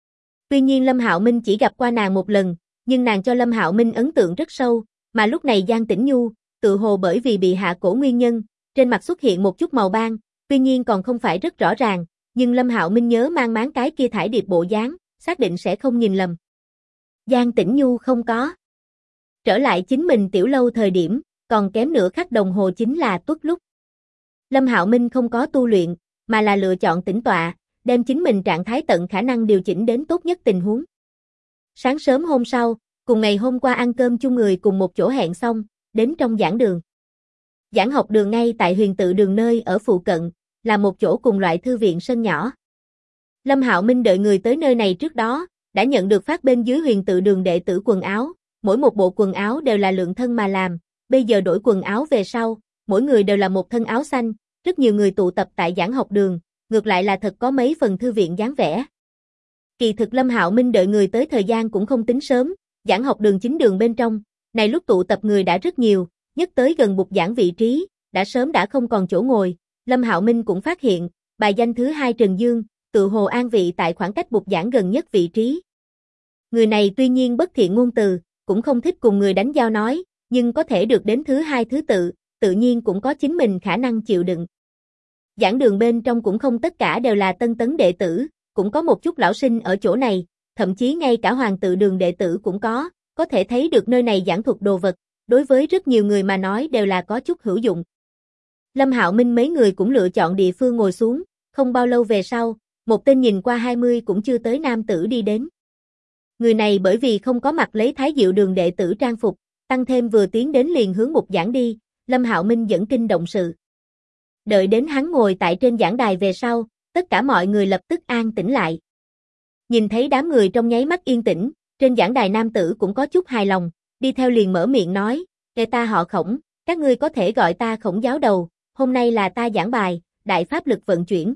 Tuy nhiên Lâm Hạo Minh chỉ gặp qua nàng một lần, nhưng nàng cho Lâm Hạo Minh ấn tượng rất sâu, mà lúc này Giang Tĩnh Nhu, tự hồ bởi vì bị hạ cổ nguyên nhân, trên mặt xuất hiện một chút màu ban, tuy nhiên còn không phải rất rõ ràng, nhưng Lâm Hạo Minh nhớ mang máng cái kia thải điệp bộ dáng, xác định sẽ không nhìn lầm. Giang Tĩnh Nhu không có. Trở lại chính mình tiểu lâu thời điểm, còn kém nửa khắc đồng hồ chính là tuất lúc. Lâm Hạo Minh không có tu luyện, mà là lựa chọn tĩnh tọa, đem chính mình trạng thái tận khả năng điều chỉnh đến tốt nhất tình huống. Sáng sớm hôm sau, cùng ngày hôm qua ăn cơm chung người cùng một chỗ hẹn xong, đến trong giảng đường. Giảng học đường ngay tại Huyền tự đường nơi ở phụ cận, là một chỗ cùng loại thư viện sân nhỏ. Lâm Hạo Minh đợi người tới nơi này trước đó, đã nhận được phát bên dưới Huyền tự đường đệ tử quần áo, mỗi một bộ quần áo đều là lượng thân mà làm, bây giờ đổi quần áo về sau, mỗi người đều là một thân áo xanh, rất nhiều người tụ tập tại giảng học đường, ngược lại là thật có mấy phần thư viện dáng vẻ. Kỳ thực Lâm Hạo Minh đợi người tới thời gian cũng không tính sớm, giảng học đường chính đường bên trong, này lúc tụ tập người đã rất nhiều, nhất tới gần bục giảng vị trí, đã sớm đã không còn chỗ ngồi, Lâm Hạo Minh cũng phát hiện, bài danh thứ 2 Trần Dương, tự hồ an vị tại khoảng cách bục giảng gần nhất vị trí. Người này tuy nhiên bất thiện ngôn từ, cũng không thích cùng người đánh giao nói, nhưng có thể được đến thứ 2 thứ tự, tự nhiên cũng có chính mình khả năng chịu đựng. Giảng đường bên trong cũng không tất cả đều là tân tấn đệ tử, cũng có một chút lão sinh ở chỗ này, thậm chí ngay cả Hoàng tự đường đệ tử cũng có thể thấy được nơi này giảng thuật đồ vật, đối với rất nhiều người mà nói đều là có chút hữu dụng. Lâm Hạo Minh mấy người cũng lựa chọn địa phương ngồi xuống, không bao lâu về sau, một tên nhìn qua 20 cũng chưa tới nam tử đi đến. Người này bởi vì không có mặc lấy Thái Diệu đường đệ tử trang phục, tăng thêm vừa tiến đến liền hướng bục giảng đi, Lâm Hạo Minh dẫn kinh động sự. Đợi đến hắn ngồi tại trên giảng đài về sau, tất cả mọi người lập tức an tĩnh lại. Nhìn thấy đám người trong nháy mắt yên tĩnh, trên giảng đài nam tử cũng có chút hài lòng, đi theo liền mở miệng nói, "Kẻ ta họ Khổng, các ngươi có thể gọi ta Khổng giáo đầu, hôm nay là ta giảng bài, đại pháp lực vận chuyển."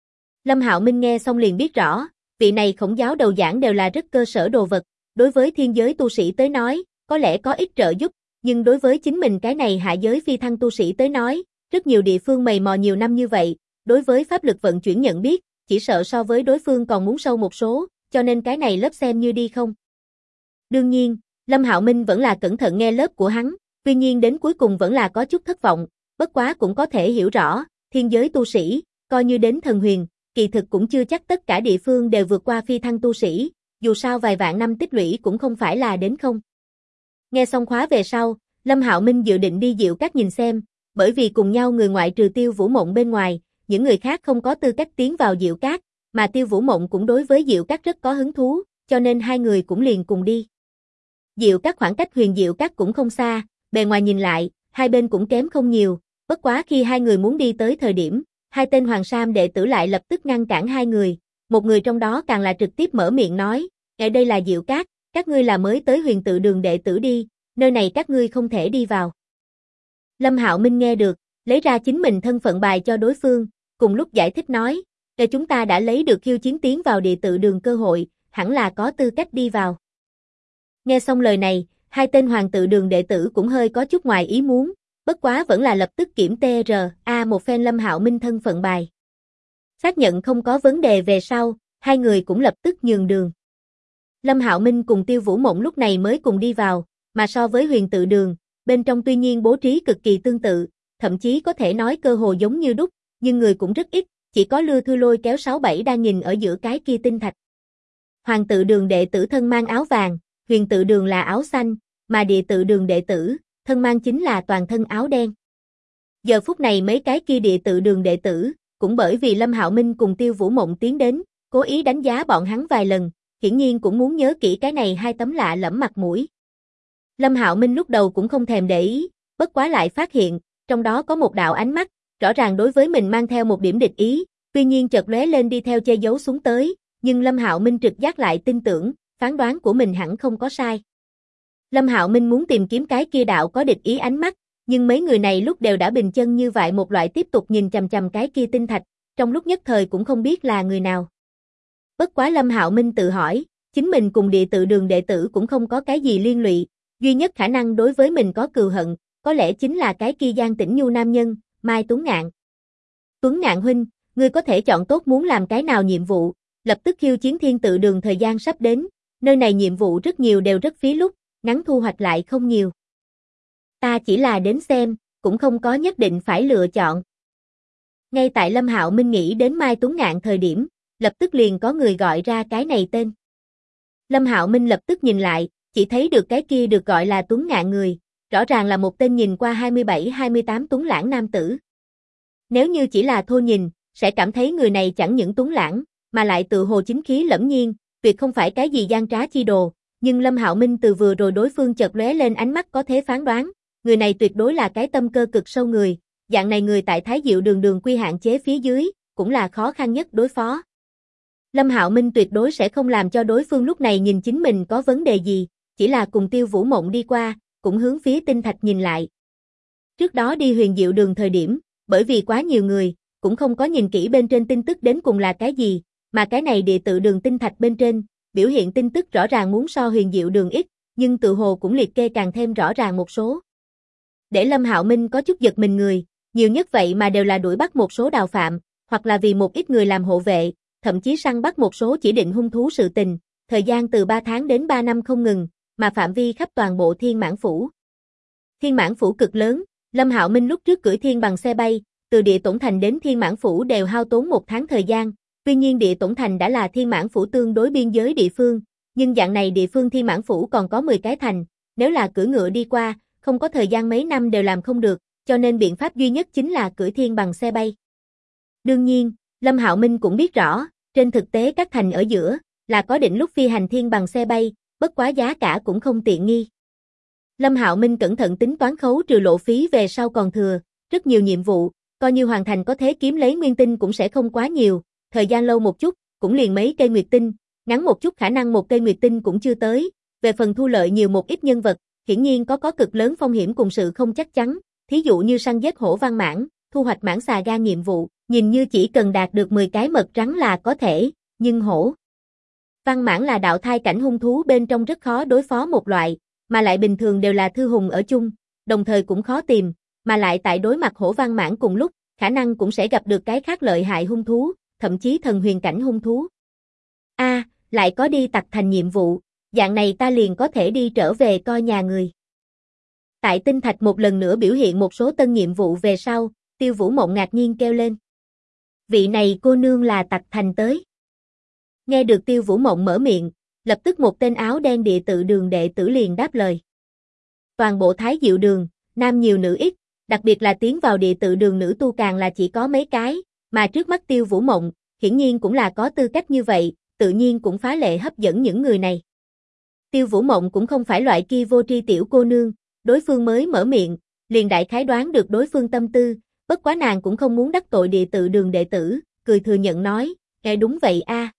Lâm Hạo Minh nghe xong liền biết rõ, vị này Khổng giáo đầu giảng đều là rất cơ sở đồ vật, đối với thiên giới tu sĩ tới nói, có lẽ có ít trợ giúp, nhưng đối với chính mình cái này hạ giới phi thăng tu sĩ tới nói, rất nhiều địa phương mày mò nhiều năm như vậy, đối với pháp lực vận chuyển nhận biết, chỉ sợ so với đối phương còn muốn sâu một số, cho nên cái này lớp xem như đi không. Đương nhiên, Lâm Hạo Minh vẫn là cẩn thận nghe lớp của hắn, tuy nhiên đến cuối cùng vẫn là có chút thất vọng, bất quá cũng có thể hiểu rõ, thiên giới tu sĩ, coi như đến thần huyền, kỳ thực cũng chưa chắc tất cả địa phương đều vượt qua phi thăng tu sĩ, dù sao vài vạn năm tích lũy cũng không phải là đến không. Nghe xong khóa về sau, Lâm Hạo Minh dự định đi Diệu Các nhìn xem, bởi vì cùng nhau người ngoại trừ Tiêu Vũ Mộng bên ngoài, những người khác không có tư cách tiến vào Diệu Các, mà Tiêu Vũ Mộng cũng đối với Diệu Các rất có hứng thú, cho nên hai người cũng liền cùng đi. Diệu Các khoảng cách Huyền Diệu Các cũng không xa, bề ngoài nhìn lại, hai bên cũng kém không nhiều, bất quá khi hai người muốn đi tới thời điểm, hai tên Hoàng Sam đệ tử lại lập tức ngăn cản hai người, một người trong đó càng là trực tiếp mở miệng nói, ở đây là Diệu Các, các ngươi là mới tới Huyền Tự Đường đệ tử đi, nơi này các ngươi không thể đi vào. Lâm Hạo Minh nghe được, lấy ra chính mình thân phận bài cho đối phương, cùng lúc giải thích nói, chúng ta đã lấy được khiêu chiến tiến vào Địa Tự Đường cơ hội, hẳn là có tư cách đi vào. Nghe xong lời này, hai tên Hoàng Tự Đường đệ tử cũng hơi có chút ngoài ý muốn, bất quá vẫn là lập tức kiểm TRA một phen Lâm Hạo Minh thân phận bài. Xác nhận không có vấn đề về sau, hai người cũng lập tức nhường đường. Lâm Hạo Minh cùng Tiêu Vũ Mộng lúc này mới cùng đi vào, mà so với Huyền Tự Đường, bên trong tuy nhiên bố trí cực kỳ tương tự, thậm chí có thể nói cơ hồ giống như đúc, nhưng người cũng rất ít, chỉ có Lư Thư Lôi kéo 6-7 đang nhìn ở giữa cái kia tinh thạch. Hoàng Tự Đường đệ tử thân mang áo vàng, Huyền Tự Đường là áo xanh, mà Địa Tự Đường đệ tử, thân mang chính là toàn thân áo đen. Giờ phút này mấy cái kia Địa Tự Đường đệ tử, cũng bởi vì Lâm Hạo Minh cùng Tiêu Vũ Mộng tiến đến, cố ý đánh giá bọn hắn vài lần, hiển nhiên cũng muốn nhớ kỹ cái này hai tấm lạ lẫm mặt mũi. Lâm Hạo Minh lúc đầu cũng không thèm để ý, bất quá lại phát hiện, trong đó có một đạo ánh mắt, rõ ràng đối với mình mang theo một điểm địch ý, tuy nhiên chợt lóe lên đi theo che giấu xuống tới, nhưng Lâm Hạo Minh trực giác lại tin tưởng, phán đoán của mình hẳn không có sai. Lâm Hạo Minh muốn tìm kiếm cái kia đạo có địch ý ánh mắt, nhưng mấy người này lúc đều đã bình chân như vậy một loại tiếp tục nhìn chằm chằm cái kia tinh thạch, trong lúc nhất thời cũng không biết là người nào. Bất quá Lâm Hạo Minh tự hỏi, chính mình cùng Địa Tự Đường đệ tử cũng không có cái gì liên lụy, duy nhất khả năng đối với mình có cừu hận, có lẽ chính là cái kia Giang Tĩnh Nhu nam nhân, Mai Tuấn Ngạn. Tuấn Ngạn huynh, ngươi có thể chọn tốt muốn làm cái nào nhiệm vụ, lập tức khiêu chiến Thiên Tự Đường thời gian sắp đến, nơi này nhiệm vụ rất nhiều đều rất phí lúc, ngắn thu hoạch lại không nhiều. Ta chỉ là đến xem, cũng không có nhất định phải lựa chọn. Ngay tại Lâm Hạo Minh nghĩ đến Mai Tuấn Ngạn thời điểm, lập tức liền có người gọi ra cái này tên. Lâm Hạo Minh lập tức nhìn lại, chỉ thấy được cái kia được gọi là Tuấn Ngạn người, rõ ràng là một tên nhìn qua 27-28 tuấn lãng nam tử. Nếu như chỉ là thô nhìn, sẽ cảm thấy người này chẳng những tuấn lãng, mà lại tự hồ chính khí lẫm nhiên, tuyệt không phải cái gì gian trá chi đồ, nhưng Lâm Hạo Minh từ vừa rồi đối phương chợt lóe lên ánh mắt có thể phán đoán, người này tuyệt đối là cái tâm cơ cực sâu người, dạng này người tại Thái Diệu Đường đường quy hạn chế phía dưới, cũng là khó khăn nhất đối phó. Lâm Hạo Minh tuyệt đối sẽ không làm cho đối phương lúc này nhìn chính mình có vấn đề gì, chỉ là cùng Tiêu Vũ Mộng đi qua, cũng hướng phía tinh thạch nhìn lại. Trước đó đi Huyền Diệu Đường thời điểm, bởi vì quá nhiều người, cũng không có nhìn kỹ bên trên tin tức đến cùng là cái gì, mà cái này Địa Tự Đường tinh thạch bên trên, biểu hiện tin tức rõ ràng muốn so Huyền Diệu Đường ít, nhưng tự hồ cũng liệt kê càng thêm rõ ràng một số. Để Lâm Hạo Minh có chút giật mình người, nhiều nhất vậy mà đều là đuổi bắt một số đào phạm, hoặc là vì một ít người làm hộ vệ, thậm chí săn bắt một số chỉ định hung thú sự tình, thời gian từ 3 tháng đến 3 năm không ngừng, mà phạm vi khắp toàn bộ Thiên Mãn Phủ. Thiên Mãn Phủ cực lớn, Lâm Hạo Minh lúc trước cưỡi thiên bằng xe bay, từ Địa Tổn Thành đến Thiên Mãn Phủ đều hao tốn 1 tháng thời gian, tuy nhiên Địa Tổn Thành đã là Thiên Mãn Phủ tương đối biên giới địa phương, nhưng dạng này địa phương Thiên Mãn Phủ còn có 10 cái thành, nếu là cưỡi ngựa đi qua, không có thời gian mấy năm đều làm không được, cho nên biện pháp duy nhất chính là cưỡi thiên bằng xe bay. Đương nhiên, Lâm Hạo Minh cũng biết rõ, trên thực tế các thành ở giữa, là có định lúc phi hành thiên bằng xe bay, bất quá giá cả cũng không tiện nghi. Lâm Hạo Minh cẩn thận tính toán khấu trừ lộ phí về sau còn thừa, rất nhiều nhiệm vụ, coi như hoàn thành có thế kiếm lấy nguyên tinh cũng sẽ không quá nhiều, thời gian lâu một chút, cũng liền mấy cây nguyệt tinh, ngắn một chút khả năng một cây nguyệt tinh cũng chưa tới, về phần thu lợi nhiều một ít nhân vật, hiển nhiên có cực lớn phong hiểm cùng sự không chắc chắn, thí dụ như săn giết hổ văn mãng, thu hoạch mãng xà gan nhiệm vụ, nhìn như chỉ cần đạt được 10 cái mật trắng là có thể, nhưng hổ văn mãng là đạo thai cảnh hung thú bên trong rất khó đối phó một loại, mà lại bình thường đều là thư hùng ở chung, đồng thời cũng khó tìm, mà lại tại đối mặt hổ văn mãng cùng lúc, khả năng cũng sẽ gặp được cái khác lợi hại hung thú, thậm chí thần huyền cảnh hung thú. Lại có đi tặc thành nhiệm vụ, dạng này ta liền có thể đi trở về coi nhà người. Tại tinh thạch một lần nữa biểu hiện một số tân nhiệm vụ về sau, Tiêu Vũ Mộng ngạc nhiên kêu lên. Vị này cô nương là tặc thành tới. Nghe được Tiêu Vũ Mộng mở miệng, lập tức một tên áo đen Địa Tự Đường đệ tử liền đáp lời. Toàn bộ Thái Diệu Đường, nam nhiều nữ ít, đặc biệt là tiến vào Địa Tự Đường nữ tu càng là chỉ có mấy cái, mà trước mắt Tiêu Vũ Mộng, hiển nhiên cũng là có tư cách như vậy, tự nhiên cũng phá lệ hấp dẫn những người này. Tiêu Vũ Mộng cũng không phải loại kia vô tri tiểu cô nương, đối phương mới mở miệng, liền đại khái đoán được đối phương tâm tư, bất quá nàng cũng không muốn đắc tội địa tự đường đệ tử, cười thừa nhận nói, đúng vậy a.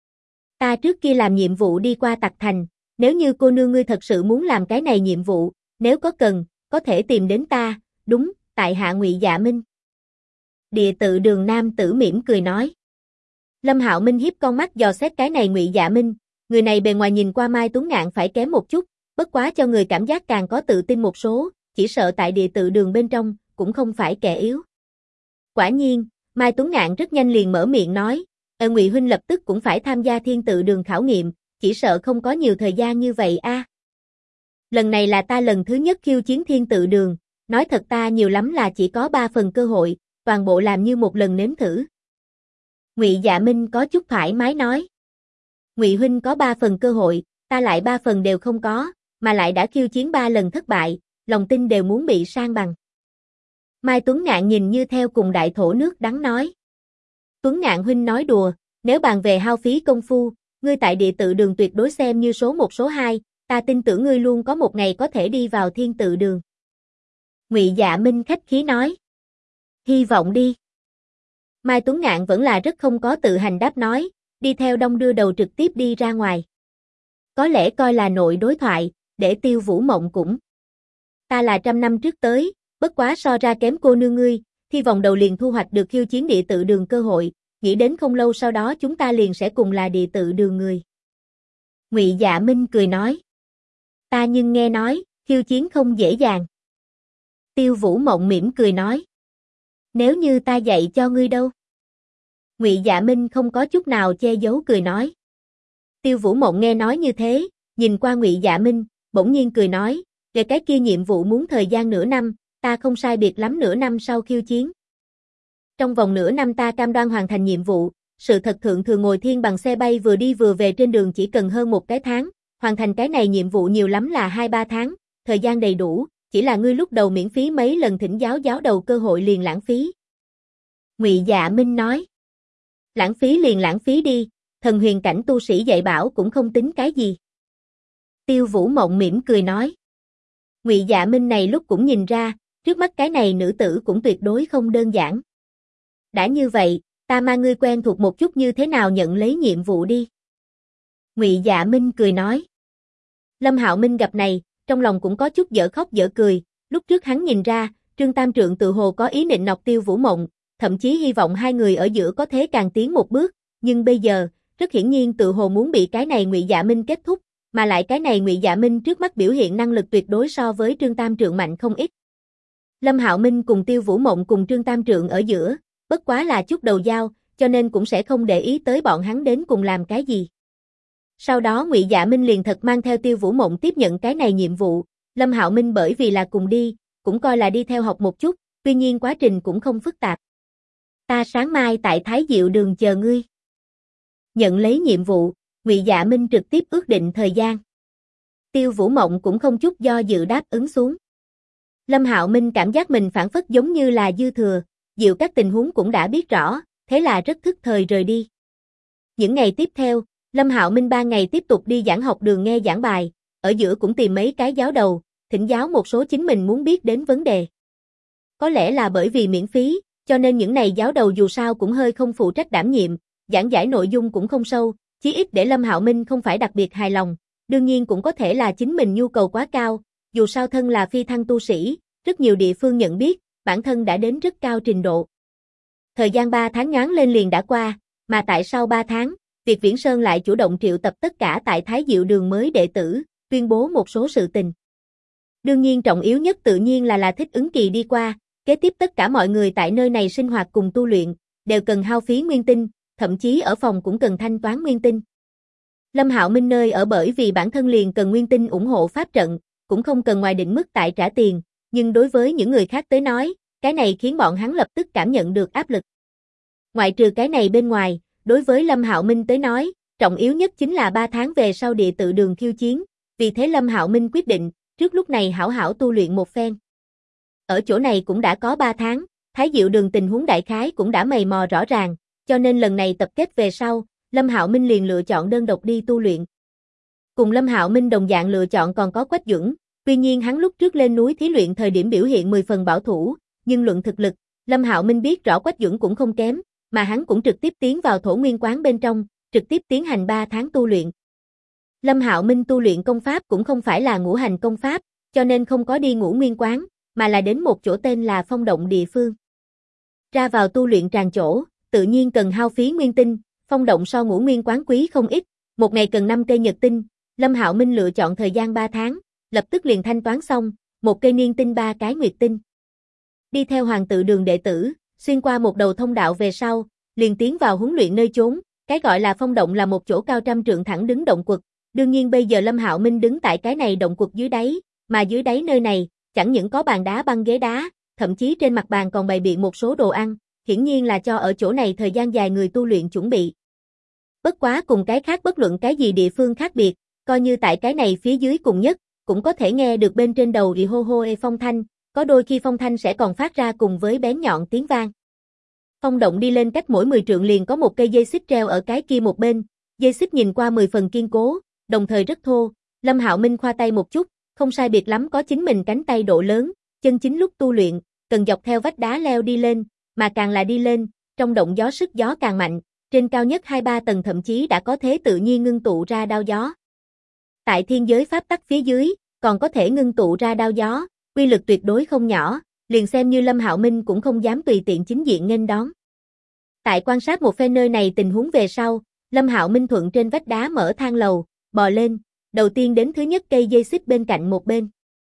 Ta trước kia làm nhiệm vụ đi qua Tặc Thành, nếu như cô nương ngươi thật sự muốn làm cái này nhiệm vụ, nếu có cần, có thể tìm đến ta, đúng, tại hạ Ngụy Dạ Minh. Địa tự đường nam tử mỉm cười nói. Lâm Hạo Minh hiếp con mắt dò xét cái này Ngụy Dạ Minh, người này bề ngoài nhìn qua Mai Tuấn Ngạn phải kém một chút, bất quá cho người cảm giác càng có tự tin một số, chỉ sợ tại địa tự đường bên trong, cũng không phải kẻ yếu. Quả nhiên, Mai Tuấn Ngạn rất nhanh liền mở miệng nói, Ngụy huynh lập tức cũng phải tham gia thiên tự đường khảo nghiệm, chỉ sợ không có nhiều thời gian như vậy a. Lần này là ta lần thứ nhất khiêu chiến thiên tự đường, nói thật ta nhiều lắm là chỉ có 3 phần cơ hội, toàn bộ làm như một lần nếm thử. Ngụy Dạ Minh có chút thoải mái nói. Ngụy huynh có 3 phần cơ hội, ta lại 3 phần đều không có, mà lại đã khiêu chiến 3 lần thất bại, lòng tin đều muốn bị san bằng. Mai Tuấn Ngạn nhìn như theo cùng đại thổ nước đắng nói. Tuấn Ngạn huynh nói đùa, nếu bàn về hao phí công phu, ngươi tại địa tự đường tuyệt đối xem như số 1 số 2, ta tin tưởng ngươi luôn có một ngày có thể đi vào thiên tự đường. Ngụy Dạ Minh khách khí nói. Hy vọng đi. Mai Tuấn Ngạn vẫn là rất không có tự hành đáp nói, đi theo đông đưa đầu trực tiếp đi ra ngoài. Có lẽ coi là nội đối thoại, để Tiêu Vũ Mộng cũng. Ta là 100 năm trước tới, bất quá so ra kém cô nương ngươi, thi vòng đầu liền thu hoạch được khiêu chiến địa tự đường cơ hội, nghĩ đến không lâu sau đó chúng ta liền sẽ cùng là địa tự đường người. Ngụy Dạ Minh cười nói. Ta nhưng nghe nói, khiêu chiến không dễ dàng. Tiêu Vũ Mộng mỉm cười nói. Nếu như ta dạy cho ngươi đâu? Ngụy Dạ Minh không có chút nào che giấu cười nói. Tiêu Vũ Mộng nghe nói như thế, nhìn qua Ngụy Dạ Minh, bỗng nhiên cười nói, về cái kia nhiệm vụ muốn thời gian nửa năm, ta không sai biệt lắm nửa năm sau khiêu chiến. Trong vòng nửa năm ta cam đoan hoàn thành nhiệm vụ, sự thật thượng thường ngồi thiên bằng xe bay vừa đi vừa về trên đường chỉ cần hơn một cái tháng, hoàn thành cái này nhiệm vụ nhiều lắm là 2-3 tháng, thời gian đầy đủ, chỉ là ngươi lúc đầu miễn phí mấy lần thỉnh giáo đầu cơ hội liền lãng phí. Ngụy Dạ Minh nói. Lãng phí liền lãng phí đi, thần huyền cảnh tu sĩ dạy bảo cũng không tính cái gì. Tiêu Vũ Mộng mỉm cười nói. Ngụy Dạ Minh này lúc cũng nhìn ra, trước mắt cái này nữ tử cũng tuyệt đối không đơn giản. Đã như vậy, ta mang ngươi quen thuộc một chút như thế nào nhận lấy nhiệm vụ đi. Ngụy Dạ Minh cười nói. Lâm Hạo Minh gặp này, trong lòng cũng có chút dở khóc dở cười, lúc trước hắn nhìn ra, Trương Tam Trượng tự hồ có ý định nọc Tiêu Vũ Mộng, thậm chí hy vọng hai người ở giữa có thế càng tiến một bước, nhưng bây giờ, rất hiển nhiên tự hồ muốn bị cái này Ngụy Dạ Minh kết thúc, mà lại cái này Ngụy Dạ Minh trước mắt biểu hiện năng lực tuyệt đối so với Trương Tam Trượng mạnh không ít. Lâm Hạo Minh cùng Tiêu Vũ Mộng cùng Trương Tam Trượng ở giữa, bất quá là chút đầu dao, cho nên cũng sẽ không để ý tới bọn hắn đến cùng làm cái gì. Sau đó Ngụy Dạ Minh liền thật mang theo Tiêu Vũ Mộng tiếp nhận cái này nhiệm vụ, Lâm Hạo Minh bởi vì là cùng đi, cũng coi là đi theo học một chút, tuy nhiên quá trình cũng không phức tạp. Ta sáng mai tại Thái Diệu Đường chờ ngươi. Nhận lấy nhiệm vụ, Ngụy Dạ Minh trực tiếp ước định thời gian. Tiêu Vũ Mộng cũng không chút do dự đáp ứng xuống. Lâm Hạo Minh cảm giác mình phản phất giống như là dư thừa, Diệu các tình huống cũng đã biết rõ, thế là rất thức thời rời đi. Những ngày tiếp theo, Lâm Hạo Minh 3 ngày tiếp tục đi giảng học đường nghe giảng bài, ở giữa cũng tìm mấy cái giáo đầu, thỉnh giáo một số chính mình muốn biết đến vấn đề. Có lẽ là bởi vì miễn phí, cho nên những này giáo đầu dù sao cũng hơi không phụ trách đảm nhiệm, giảng giải nội dung cũng không sâu, chí ít để Lâm Hạo Minh không phải đặc biệt hài lòng, đương nhiên cũng có thể là chính mình nhu cầu quá cao, dù sao thân là phi thăng tu sĩ, rất nhiều địa phương nhận biết, bản thân đã đến rất cao trình độ. Thời gian 3 tháng nhoáng lên liền đã qua, mà tại sau 3 tháng, Việt Viễn Sơn lại chủ động triệu tập tất cả tại Thái Diệu Đường mới đệ tử, tuyên bố một số sự tình. Đương nhiên trọng yếu nhất tự nhiên là thích ứng kỳ đi qua, kế tiếp tất cả mọi người tại nơi này sinh hoạt cùng tu luyện, đều cần hao phí nguyên tinh, thậm chí ở phòng cũng cần thanh toán nguyên tinh. Lâm Hạo Minh nơi ở bởi vì bản thân liền cần nguyên tinh ủng hộ pháp trận, cũng không cần ngoài định mức tại trả tiền, nhưng đối với những người khác tới nói, cái này khiến bọn hắn lập tức cảm nhận được áp lực. Ngoại trừ cái này bên ngoài, đối với Lâm Hạo Minh tới nói, trọng yếu nhất chính là 3 tháng về sau địa tự đường khiêu chiến, vì thế Lâm Hạo Minh quyết định, trước lúc này hảo hảo tu luyện một phen. Ở chỗ này cũng đã có 3 tháng, Thái Diệu Đường tình huống đại khái cũng đã mày mò rõ ràng, cho nên lần này tập kết về sau, Lâm Hạo Minh liền lựa chọn đơn độc đi tu luyện. Cùng Lâm Hạo Minh đồng dạng lựa chọn còn có Quách Duẩn, tuy nhiên hắn lúc trước lên núi thí luyện thời điểm biểu hiện 10 phần bảo thủ, nhưng luận thực lực, Lâm Hạo Minh biết rõ Quách Duẩn cũng không kém, mà hắn cũng trực tiếp tiến vào Thổ Nguyên Quán bên trong, trực tiếp tiến hành 3 tháng tu luyện. Lâm Hạo Minh tu luyện công pháp cũng không phải là ngũ hành công pháp, cho nên không có đi Ngũ Nguyên Quán, mà là đến một chỗ tên là Phong Động địa phương. Ra vào tu luyện tràn chỗ, tự nhiên cần hao phí nguyên tinh, Phong Động so Ngũ Nguyên Quán quý không ít, một ngày cần 5 cây nhật tinh, Lâm Hạo Minh lựa chọn thời gian 3 tháng, lập tức liền thanh toán xong, một cây niên tinh 3 cái nguyệt tinh. Đi theo Hoàng tự đường đệ tử, xuyên qua một đầu thông đạo về sau, liền tiến vào huấn luyện nơi chốn, cái gọi là Phong Động là một chỗ cao trăm trượng thẳng đứng động quật, đương nhiên bây giờ Lâm Hạo Minh đứng tại cái này động quật dưới đáy, mà dưới đáy nơi này, chẳng những có bàn đá băng ghế đá, thậm chí trên mặt bàn còn bày biện một số đồ ăn, hiển nhiên là cho ở chỗ này thời gian dài người tu luyện chuẩn bị. Bất quá cùng cái khác bất luận cái gì địa phương khác biệt, coi như tại cái này phía dưới cùng nhất, cũng có thể nghe được bên trên đầu hô hô phong thanh, có đôi khi phong thanh sẽ còn phát ra cùng với bén nhọn tiếng vang. Phong Động đi lên cách mỗi 10 trượng liền có một cây dây xích treo ở cái kia một bên, dây xích nhìn qua 10 phần kiên cố, đồng thời rất thô, Lâm Hạo Minh khoa tay một chút, không sai biệt lắm có chính mình cánh tay độ lớn, chân chính lúc tu luyện, cần dọc theo vách đá leo đi lên, mà càng là đi lên, trong động gió sức gió càng mạnh, trên cao nhất 2-3 tầng thậm chí đã có thế tự nhiên ngưng tụ ra đao gió. Tại thiên giới pháp tắc phía dưới, còn có thể ngưng tụ ra đao gió, uy lực tuyệt đối không nhỏ, liền xem như Lâm Hạo Minh cũng không dám tùy tiện chính diện nghênh đón. Tại quan sát một phen nơi này tình huống về sau, Lâm Hạo Minh thuận trên vách đá mở thang lầu, bò lên, đầu tiên đến thứ nhất cây dây xích bên cạnh một bên.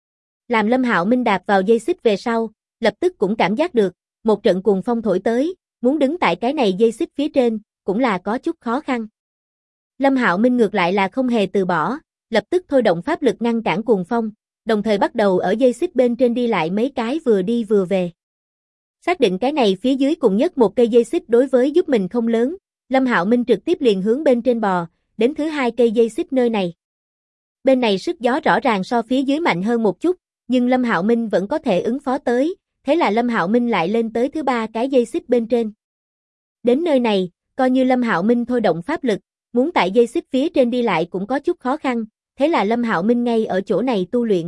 Làm Lâm Hạo Minh đạp vào dây xích về sau, lập tức cũng cảm giác được, một trận cuồng phong thổi tới, muốn đứng tại cái này dây xích phía trên, cũng là có chút khó khăn. Lâm Hạo Minh ngược lại là không hề từ bỏ, lập tức thôi động pháp lực ngăn cản cuồng phong, đồng thời bắt đầu ở dây xích bên trên đi lại mấy cái vừa đi vừa về. Xác định cái này phía dưới cùng nhất một cây dây xích đối với giúp mình không lớn, Lâm Hạo Minh trực tiếp liền hướng bên trên bò, đến thứ 2 cây dây xích nơi này. Bên này sức gió rõ ràng so phía dưới mạnh hơn một chút, nhưng Lâm Hạo Minh vẫn có thể ứng phó tới, thế là Lâm Hạo Minh lại lên tới thứ 3 cái dây xích bên trên. Đến nơi này, coi như Lâm Hạo Minh thôi động pháp lực, muốn tại dây xích phía trên đi lại cũng có chút khó khăn, thế là Lâm Hạo Minh ngay ở chỗ này tu luyện.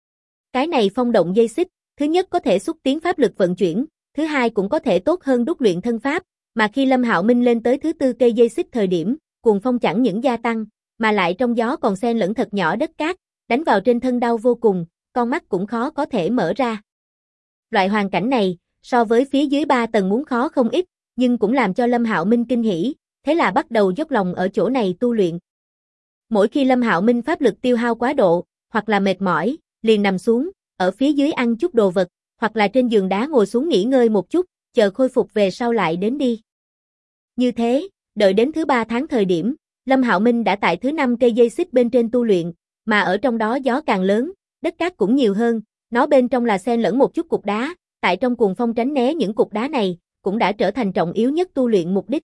Cái này Phong Động dây xích, thứ nhất có thể xúc tiến pháp lực vận chuyển, thứ hai cũng có thể tốt hơn đúc luyện thân pháp, mà khi Lâm Hạo Minh lên tới thứ 4 cây dây xích thời điểm, cuồng phong chẳng những gia tăng, mà lại trong gió còn xen lẫn thật nhỏ đất cát, đánh vào trên thân đau vô cùng, con mắt cũng khó có thể mở ra. Loại hoàn cảnh này, so với phía dưới 3 tầng muốn khó không ít, nhưng cũng làm cho Lâm Hạo Minh kinh hỉ, thế là bắt đầu dốc lòng ở chỗ này tu luyện. Mỗi khi Lâm Hạo Minh pháp lực tiêu hao quá độ, hoặc là mệt mỏi, liền nằm xuống, ở phía dưới ăn chút đồ vật, hoặc là trên giường đá ngồi xuống nghỉ ngơi một chút, chờ khôi phục về sau lại đến đi. Như thế, đợi đến thứ 3 tháng thời điểm, Lâm Hạo Minh đã tại thứ 5 cây dây xích bên trên tu luyện, mà ở trong đó gió càng lớn, đất cát cũng nhiều hơn, nó bên trong là xen lẫn một chút cục đá, tại trong cuồng phong tránh né những cục đá này, cũng đã trở thành trọng yếu nhất tu luyện mục đích.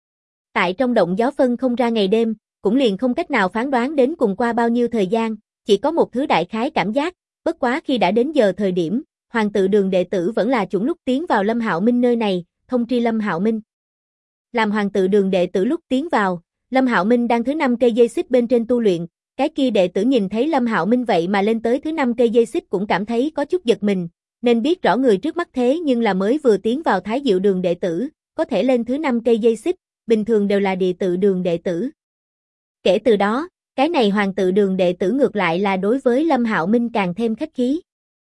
Tại trong động gió phân không ra ngày đêm, cũng liền không cách nào phán đoán đến cùng qua bao nhiêu thời gian, chỉ có một thứ đại khái cảm giác, bất quá khi đã đến giờ thời điểm, Hoàng tự đường đệ tử vẫn là chuẩn lúc tiến vào Lâm Hạo Minh nơi này, thông tri Lâm Hạo Minh. Làm Hoàng tự đường đệ tử lúc tiến vào, Lâm Hạo Minh đang thứ 5 cây dây xích bên trên tu luyện, cái kia đệ tử nhìn thấy Lâm Hạo Minh vậy mà lên tới thứ 5 cây dây xích cũng cảm thấy có chút giật mình, nên biết rõ người trước mắt thế nhưng là mới vừa tiến vào Thái Diệu đường đệ tử, có thể lên thứ 5 cây dây xích, bình thường đều là địa tự đường đệ tử. Kể từ đó, cái này Hoàng tự đường đệ tử ngược lại là đối với Lâm Hạo Minh càng thêm khách khí.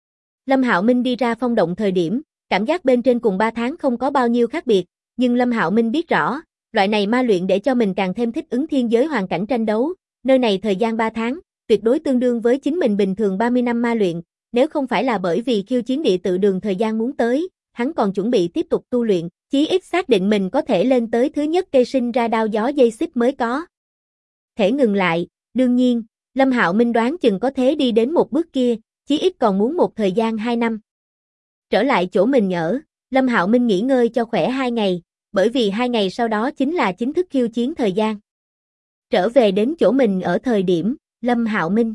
Lâm Hạo Minh đi ra Phong Động thời điểm, cảm giác bên trên cùng 3 tháng không có bao nhiêu khác biệt, nhưng Lâm Hạo Minh biết rõ, loại này ma luyện để cho mình càng thêm thích ứng thiên giới hoàn cảnh tranh đấu, nơi này thời gian 3 tháng, tuyệt đối tương đương với chính mình bình thường 30 năm ma luyện, nếu không phải là bởi vì khiêu chiến địa tự đường thời gian muốn tới, hắn còn chuẩn bị tiếp tục tu luyện, chí ít xác định mình có thể lên tới thứ nhất cây sinh ra đao gió dây xích mới có. Thể ngừng lại, đương nhiên, Lâm Hạo Minh đoán chừng có thế đi đến một bước kia, chí ít còn muốn một thời gian 2 năm. Trở lại chỗ mình ở, Lâm Hạo Minh nghỉ ngơi cho khỏe 2 ngày, bởi vì 2 ngày sau đó chính là chính thức khiêu chiến thời gian. Trở về đến chỗ mình ở thời điểm, Lâm Hạo Minh.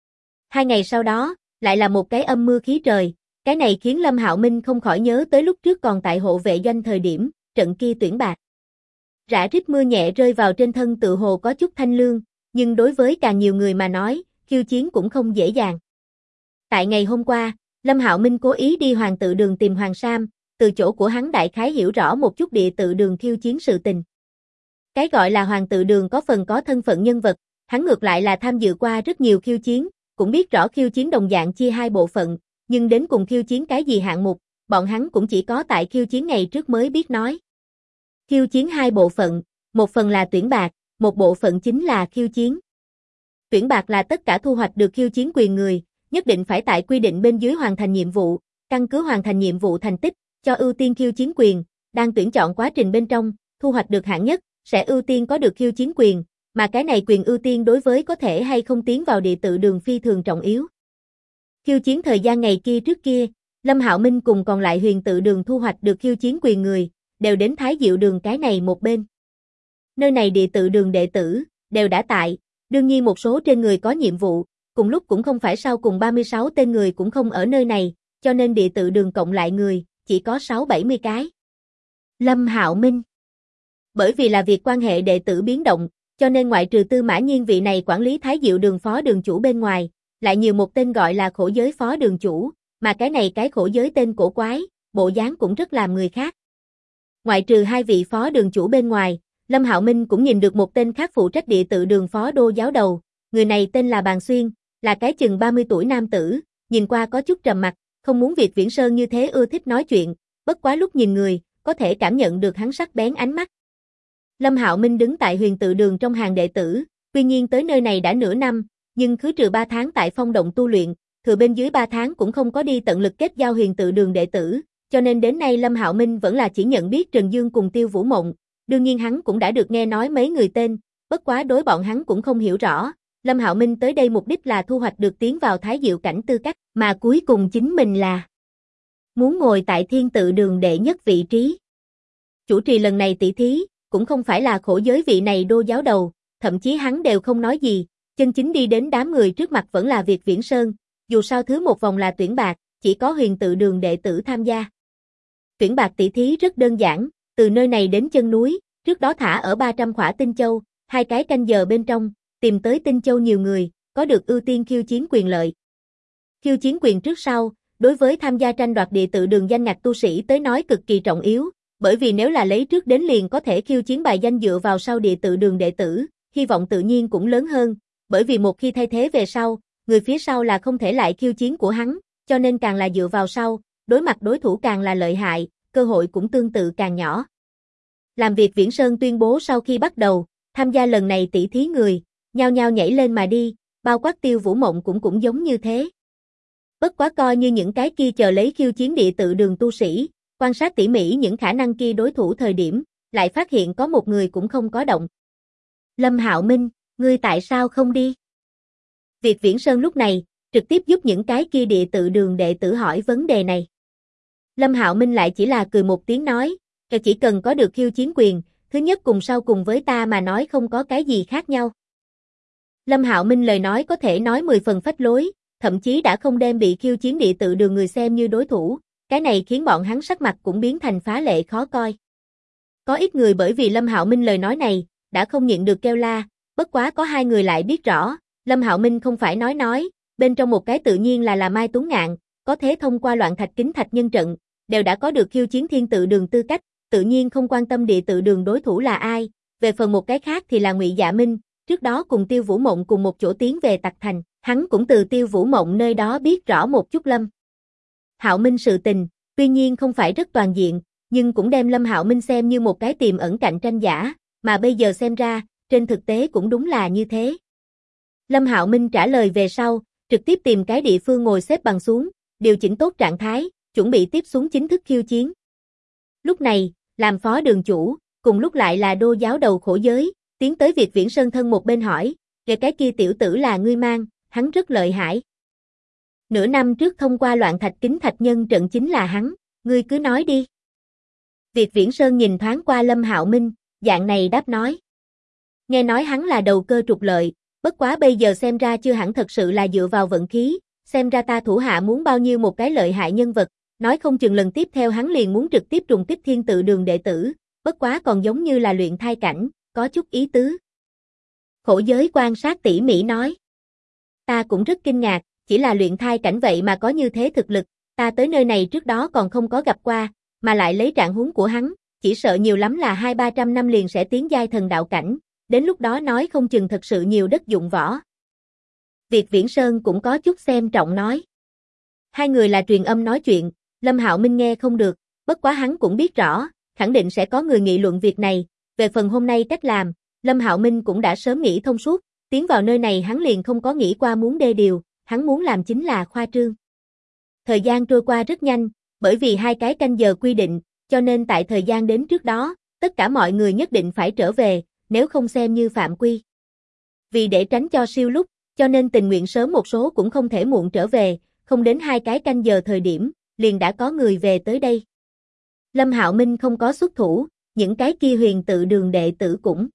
2 ngày sau đó, lại là một cái âm mưa khí trời, cái này khiến Lâm Hạo Minh không khỏi nhớ tới lúc trước còn tại hộ vệ doanh thời điểm, trận kia tuyển bạc. Rã rít mưa nhẹ rơi vào trên thân tự hồ có chút thanh lương, nhưng đối với càng nhiều người mà nói, khiêu chiến cũng không dễ dàng. Tại ngày hôm qua, Lâm Hạo Minh cố ý đi Hoàng Tự Đường tìm Hoàng Sam, từ chỗ của hắn đại khái hiểu rõ một chút Địa Tự Đường khiêu chiến sự tình. Cái gọi là Hoàng Tự Đường có phần có thân phận nhân vật, hắn ngược lại là tham dự qua rất nhiều khiêu chiến, cũng biết rõ khiêu chiến đồng dạng chia hai bộ phận, nhưng đến cùng khiêu chiến cái gì hạng mục, bọn hắn cũng chỉ có tại khiêu chiến ngày trước mới biết nói. Khiêu chiến hai bộ phận, một phần là tuyển bạc, một bộ phận chính là khiêu chiến. Tuyển bạc là tất cả thu hoạch được khiêu chiến quyền người, nhất định phải tại quy định bên dưới hoàn thành nhiệm vụ, căn cứ hoàn thành nhiệm vụ thành tích, cho ưu tiên khiêu chiến quyền, đang tuyển chọn quá trình bên trong, thu hoạch được hạng nhất, sẽ ưu tiên có được khiêu chiến quyền, mà cái này quyền ưu tiên đối với có thể hay không tiến vào Địa Tự Đường phi thường trọng yếu. Khiêu chiến thời gian ngày kia trước kia, Lâm Hạo Minh cùng còn lại Huyền Tự Đường thu hoạch được khiêu chiến quyền người, đều đến Thái Diệu Đường cái này một bên. Nơi này Địa Tự Đường đệ tử, đều đã tại, đương nhiên một số trên người có nhiệm vụ, cùng lúc cũng không phải sau cùng 36 tên người cũng không ở nơi này, cho nên Địa Tự Đường cộng lại người, chỉ có 6-70 cái. Lâm Hạo Minh. Bởi vì là việc quan hệ đệ tử biến động, cho nên ngoại trừ Tư Mã Nhiên vị này quản lý Thái Diệu Đường phó đường chủ bên ngoài, lại nhiều một tên gọi là Khổ Giới phó đường chủ, mà cái này cái Khổ Giới tên cổ quái, bộ dáng cũng rất làm người khác. Ngoại trừ hai vị phó đường chủ bên ngoài, Lâm Hạo Minh cũng nhìn được một tên khác phụ trách Địa Tự Đường phó đô giáo đầu, người này tên là Bàn Xuyên, là cái chừng 30 tuổi nam tử, nhìn qua có chút trầm mặc, không muốn Việt Viễn Sơn như thế ưa thích nói chuyện, bất quá lúc nhìn người, có thể cảm nhận được hắn sắc bén ánh mắt. Lâm Hạo Minh đứng tại Huyền Tự Đường trong hàng đệ tử, tuy nhiên tới nơi này đã nửa năm, nhưng khứ trừ 3 tháng tại Phong Động tu luyện, thừa bên dưới 3 tháng cũng không có đi tận lực kết giao Huyền Tự Đường đệ tử, cho nên đến nay Lâm Hạo Minh vẫn là chỉ nhận biết Trần Dương cùng Tiêu Vũ Mộng, đương nhiên hắn cũng đã được nghe nói mấy người tên, bất quá đối bọn hắn cũng không hiểu rõ. Lâm Hạo Minh tới đây mục đích là thu hoạch được tiến vào Thái Diệu cảnh tư cách, mà cuối cùng chính mình là muốn ngồi tại Thiên Tự Đường đệ nhất vị trí. Chủ trì lần này tỷ thí, cũng không phải là Khổ Giới vị này đô giáo đầu, thậm chí hắn đều không nói gì, chân chính đi đến đám người trước mặt vẫn là Việt Viễn Sơn, dù sao thứ một vòng là tuyển bạc, chỉ có Huyền Tự Đường đệ tử tham gia. Tuyển bạc tỷ thí rất đơn giản, từ nơi này đến chân núi, trước đó thả ở 300 khỏa tinh châu, 2 cái canh giờ bên trong, tìm tới tinh châu nhiều người, có được ưu tiên khiêu chiến quyền lợi. Khiêu chiến quyền trước sau, đối với tham gia tranh đoạt Địa Tự Đường danh ngạch tu sĩ tới nói cực kỳ trọng yếu, bởi vì nếu là lấy trước đến liền có thể khiêu chiến bài danh dựa vào sau Địa Tự Đường đệ tử, hy vọng tự nhiên cũng lớn hơn, bởi vì một khi thay thế về sau, người phía sau là không thể lại khiêu chiến của hắn, cho nên càng là dựa vào sau, đối mặt đối thủ càng là lợi hại, cơ hội cũng tương tự càng nhỏ. Làm việc Viễn Sơn tuyên bố sau khi bắt đầu, tham gia lần này tỷ thí người, nhao nhao nhảy lên mà đi, bao quát Tiêu Vũ Mộng cũng giống như thế. Bất quá coi như những cái kia chờ lấy khiêu chiến Địa Tự Đường tu sĩ, quan sát tỉ mỉ những khả năng kia đối thủ thời điểm, lại phát hiện có một người cũng không có động. Lâm Hạo Minh, ngươi tại sao không đi? Việc Viễn Sơn lúc này, trực tiếp giúp những cái kia Địa Tự Đường đệ tử hỏi vấn đề này. Lâm Hạo Minh lại chỉ là cười một tiếng nói, chỉ cần có được khiêu chiến quyền, thứ nhất cùng sau cùng với ta mà nói không có cái gì khác nhau. Lâm Hạo Minh lời nói có thể nói 10 phần phách lối, thậm chí đã không đem bị khiêu chiến Địa Tự Đường người xem như đối thủ, cái này khiến bọn hắn sắc mặt cũng biến thành phá lệ khó coi. Có ít người bởi vì Lâm Hạo Minh lời nói này, đã không nhịn được kêu la, bất quá có 2 người lại biết rõ, Lâm Hạo Minh không phải nói, bên trong một cái tự nhiên là Mai Tuấn Ngạn, có thế thông qua Loạn Thạch Kính Thạch nhân trận, đều đã có được khiêu chiến Thiên Tự Đường tư cách, tự nhiên không quan tâm Địa Tự Đường đối thủ là ai, về phần một cái khác thì là Ngụy Dạ Minh, trước đó cùng Tiêu Vũ Mộng cùng một chỗ tiến về Tặc Thành, hắn cũng từ Tiêu Vũ Mộng nơi đó biết rõ một chút Lâm Hạo Minh sự tình, tuy nhiên không phải rất toàn diện, nhưng cũng đem Lâm Hạo Minh xem như một cái tiềm ẩn cạnh tranh giả, mà bây giờ xem ra, trên thực tế cũng đúng là như thế. Lâm Hạo Minh trả lời về sau, trực tiếp tìm cái địa phương ngồi xếp bằng xuống, điều chỉnh tốt trạng thái, chuẩn bị tiếp xuống chính thức khiêu chiến. Lúc này, làm phó đường chủ, cùng lúc lại là đô giáo đầu Khổ Giới, tiến tới Việt Viễn Sơn thân một bên hỏi, kể cái kia tiểu tử là ngươi mang, hắn rất lợi hại. Nửa năm trước thông qua Loạn Thạch Kính Thạch nhân trận chính là hắn, ngươi cứ nói đi. Việt Viễn Sơn nhìn thoáng qua Lâm Hạo Minh, dạng này đáp nói. Nghe nói hắn là đầu cơ trục lợi, bất quá bây giờ xem ra chưa hẳn thật sự là dựa vào vận khí, xem ra ta thủ hạ muốn bao nhiêu một cái lợi hại nhân vật, nói không chừng lần tiếp theo hắn liền muốn trực tiếp trùng kích Thiên Tự Đường đệ tử, bất quá còn giống như là luyện thai cảnh, có chút ý tứ. Khổ giới quan sát tỉ mỉ nói. Ta cũng rất kinh ngạc, chỉ là luyện thai cảnh vậy mà có như thế thực lực, ta tới nơi này trước đó còn không có gặp qua, mà lại lấy trạng huống của hắn, chỉ sợ nhiều lắm là 200-300 năm liền sẽ tiến giai thần đạo cảnh, đến lúc đó nói không chừng thật sự nhiều đất dụng võ. Việt Viễn Sơn cũng có chút xem trọng nói. Hai người là truyền âm nói chuyện, Lâm Hạo Minh nghe không được, bất quá hắn cũng biết rõ, khẳng định sẽ có người nghị luận việc này, về phần hôm nay cách làm, Lâm Hạo Minh cũng đã sớm nghĩ thông suốt, tiến vào nơi này hắn liền không có nghĩ qua muốn đê điều, hắn muốn làm chính là khoa trương. Thời gian trôi qua rất nhanh, bởi vì 2 cái canh giờ quy định, cho nên tại thời gian đến trước đó, tất cả mọi người nhất định phải trở về, nếu không xem như phạm quy. Vì để tránh cho siêu lúc, cho nên tình nguyện sớm một số cũng không thể muộn trở về, không đến 2 cái canh giờ thời điểm, liền đã có người về tới đây. Lâm Hạo Minh không có xuất thủ, những cái kia huyền tự đường đệ tử cũng.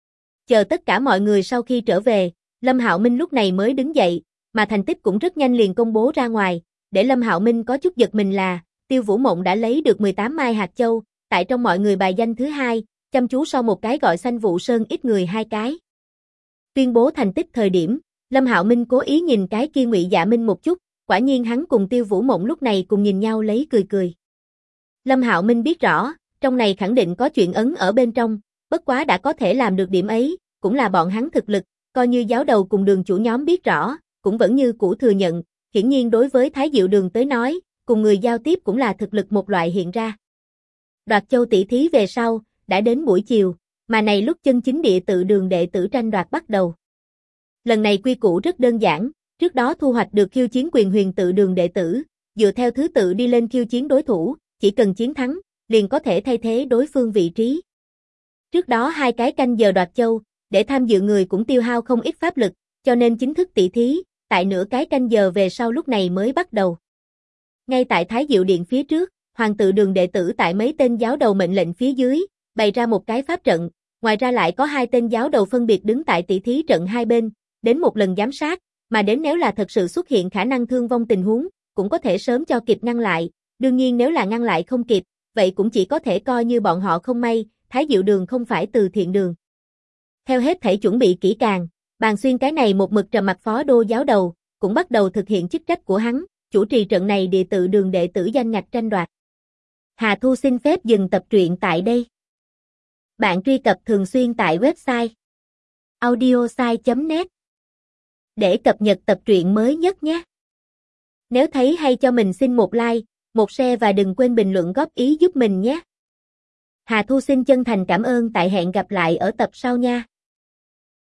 Chờ tất cả mọi người sau khi trở về, Lâm Hạo Minh lúc này mới đứng dậy, mà thành tích cũng rất nhanh liền công bố ra ngoài, để Lâm Hạo Minh có chút giật mình là, Tiêu Vũ Mộng đã lấy được 18 mai hạt châu, tại trong mọi người bài danh thứ 2, chăm chú sau một cái gọi Xanh Vụ Sơn ít người 2 cái. Tuyên bố thành tích thời điểm, Lâm Hạo Minh cố ý nhìn cái kia Ngụy Dạ Minh một chút, quả nhiên hắn cùng Tiêu Vũ Mộng lúc này cùng nhìn nhau lấy cười cười. Lâm Hạo Minh biết rõ, trong này khẳng định có chuyện ấn ở bên trong, bất quá đã có thể làm được điểm ấy, cũng là bọn hắn thực lực, coi như giáo đầu cùng đường chủ nhóm biết rõ, cũng vẫn như cũ thừa nhận, hiển nhiên đối với Thái Diệu Đường tới nói, cùng người giao tiếp cũng là thực lực một loại hiện ra. Đoạt châu tỷ thí về sau, đã đến buổi chiều, mà này lúc chân chính địa tự đường đệ tử tranh đoạt bắt đầu. Lần này quy củ rất đơn giản, trước đó thu hoạch được khiêu chiến quyền huyền tự đường đệ tử, dựa theo thứ tự đi lên khiêu chiến đối thủ, chỉ cần chiến thắng, liền có thể thay thế đối phương vị trí. Trước đó 2 cái canh giờ đoạt châu, để tham dự người cũng tiêu hao không ít pháp lực, cho nên chính thức tỷ thí, tại nửa cái canh giờ về sau lúc này mới bắt đầu. Ngay tại Thái Diệu Điện phía trước, hoàng tự đường đệ tử tại mấy tên giáo đầu mệnh lệnh phía dưới, bày ra một cái pháp trận, ngoài ra lại có 2 tên giáo đầu phân biệt đứng tại tỷ thí trận hai bên, đến một lần giám sát, mà đến nếu là thật sự xuất hiện khả năng thương vong tình huống, cũng có thể sớm cho kịp ngăn lại, đương nhiên nếu là ngăn lại không kịp, vậy cũng chỉ có thể coi như bọn họ không may, Thái Diệu Đường không phải từ thiện đường. Theo hết thảy chuẩn bị kỹ càng, Bàn Xuyên cái này một mực trầm mặc phó đô giáo đầu, cũng bắt đầu thực hiện chức trách của hắn, chủ trì trận này địa tự đường đệ tử danh ngạch tranh đoạt. Hà Thu xin phép dừng tập truyện tại đây. Bạn truy cập thường xuyên tại website audiosai.net để cập nhật tập truyện mới nhất nhé. Nếu thấy hay cho mình xin một like, một share và đừng quên bình luận góp ý giúp mình nhé. Hà Thu xin chân thành cảm ơn, tại hẹn gặp lại ở tập sau nha.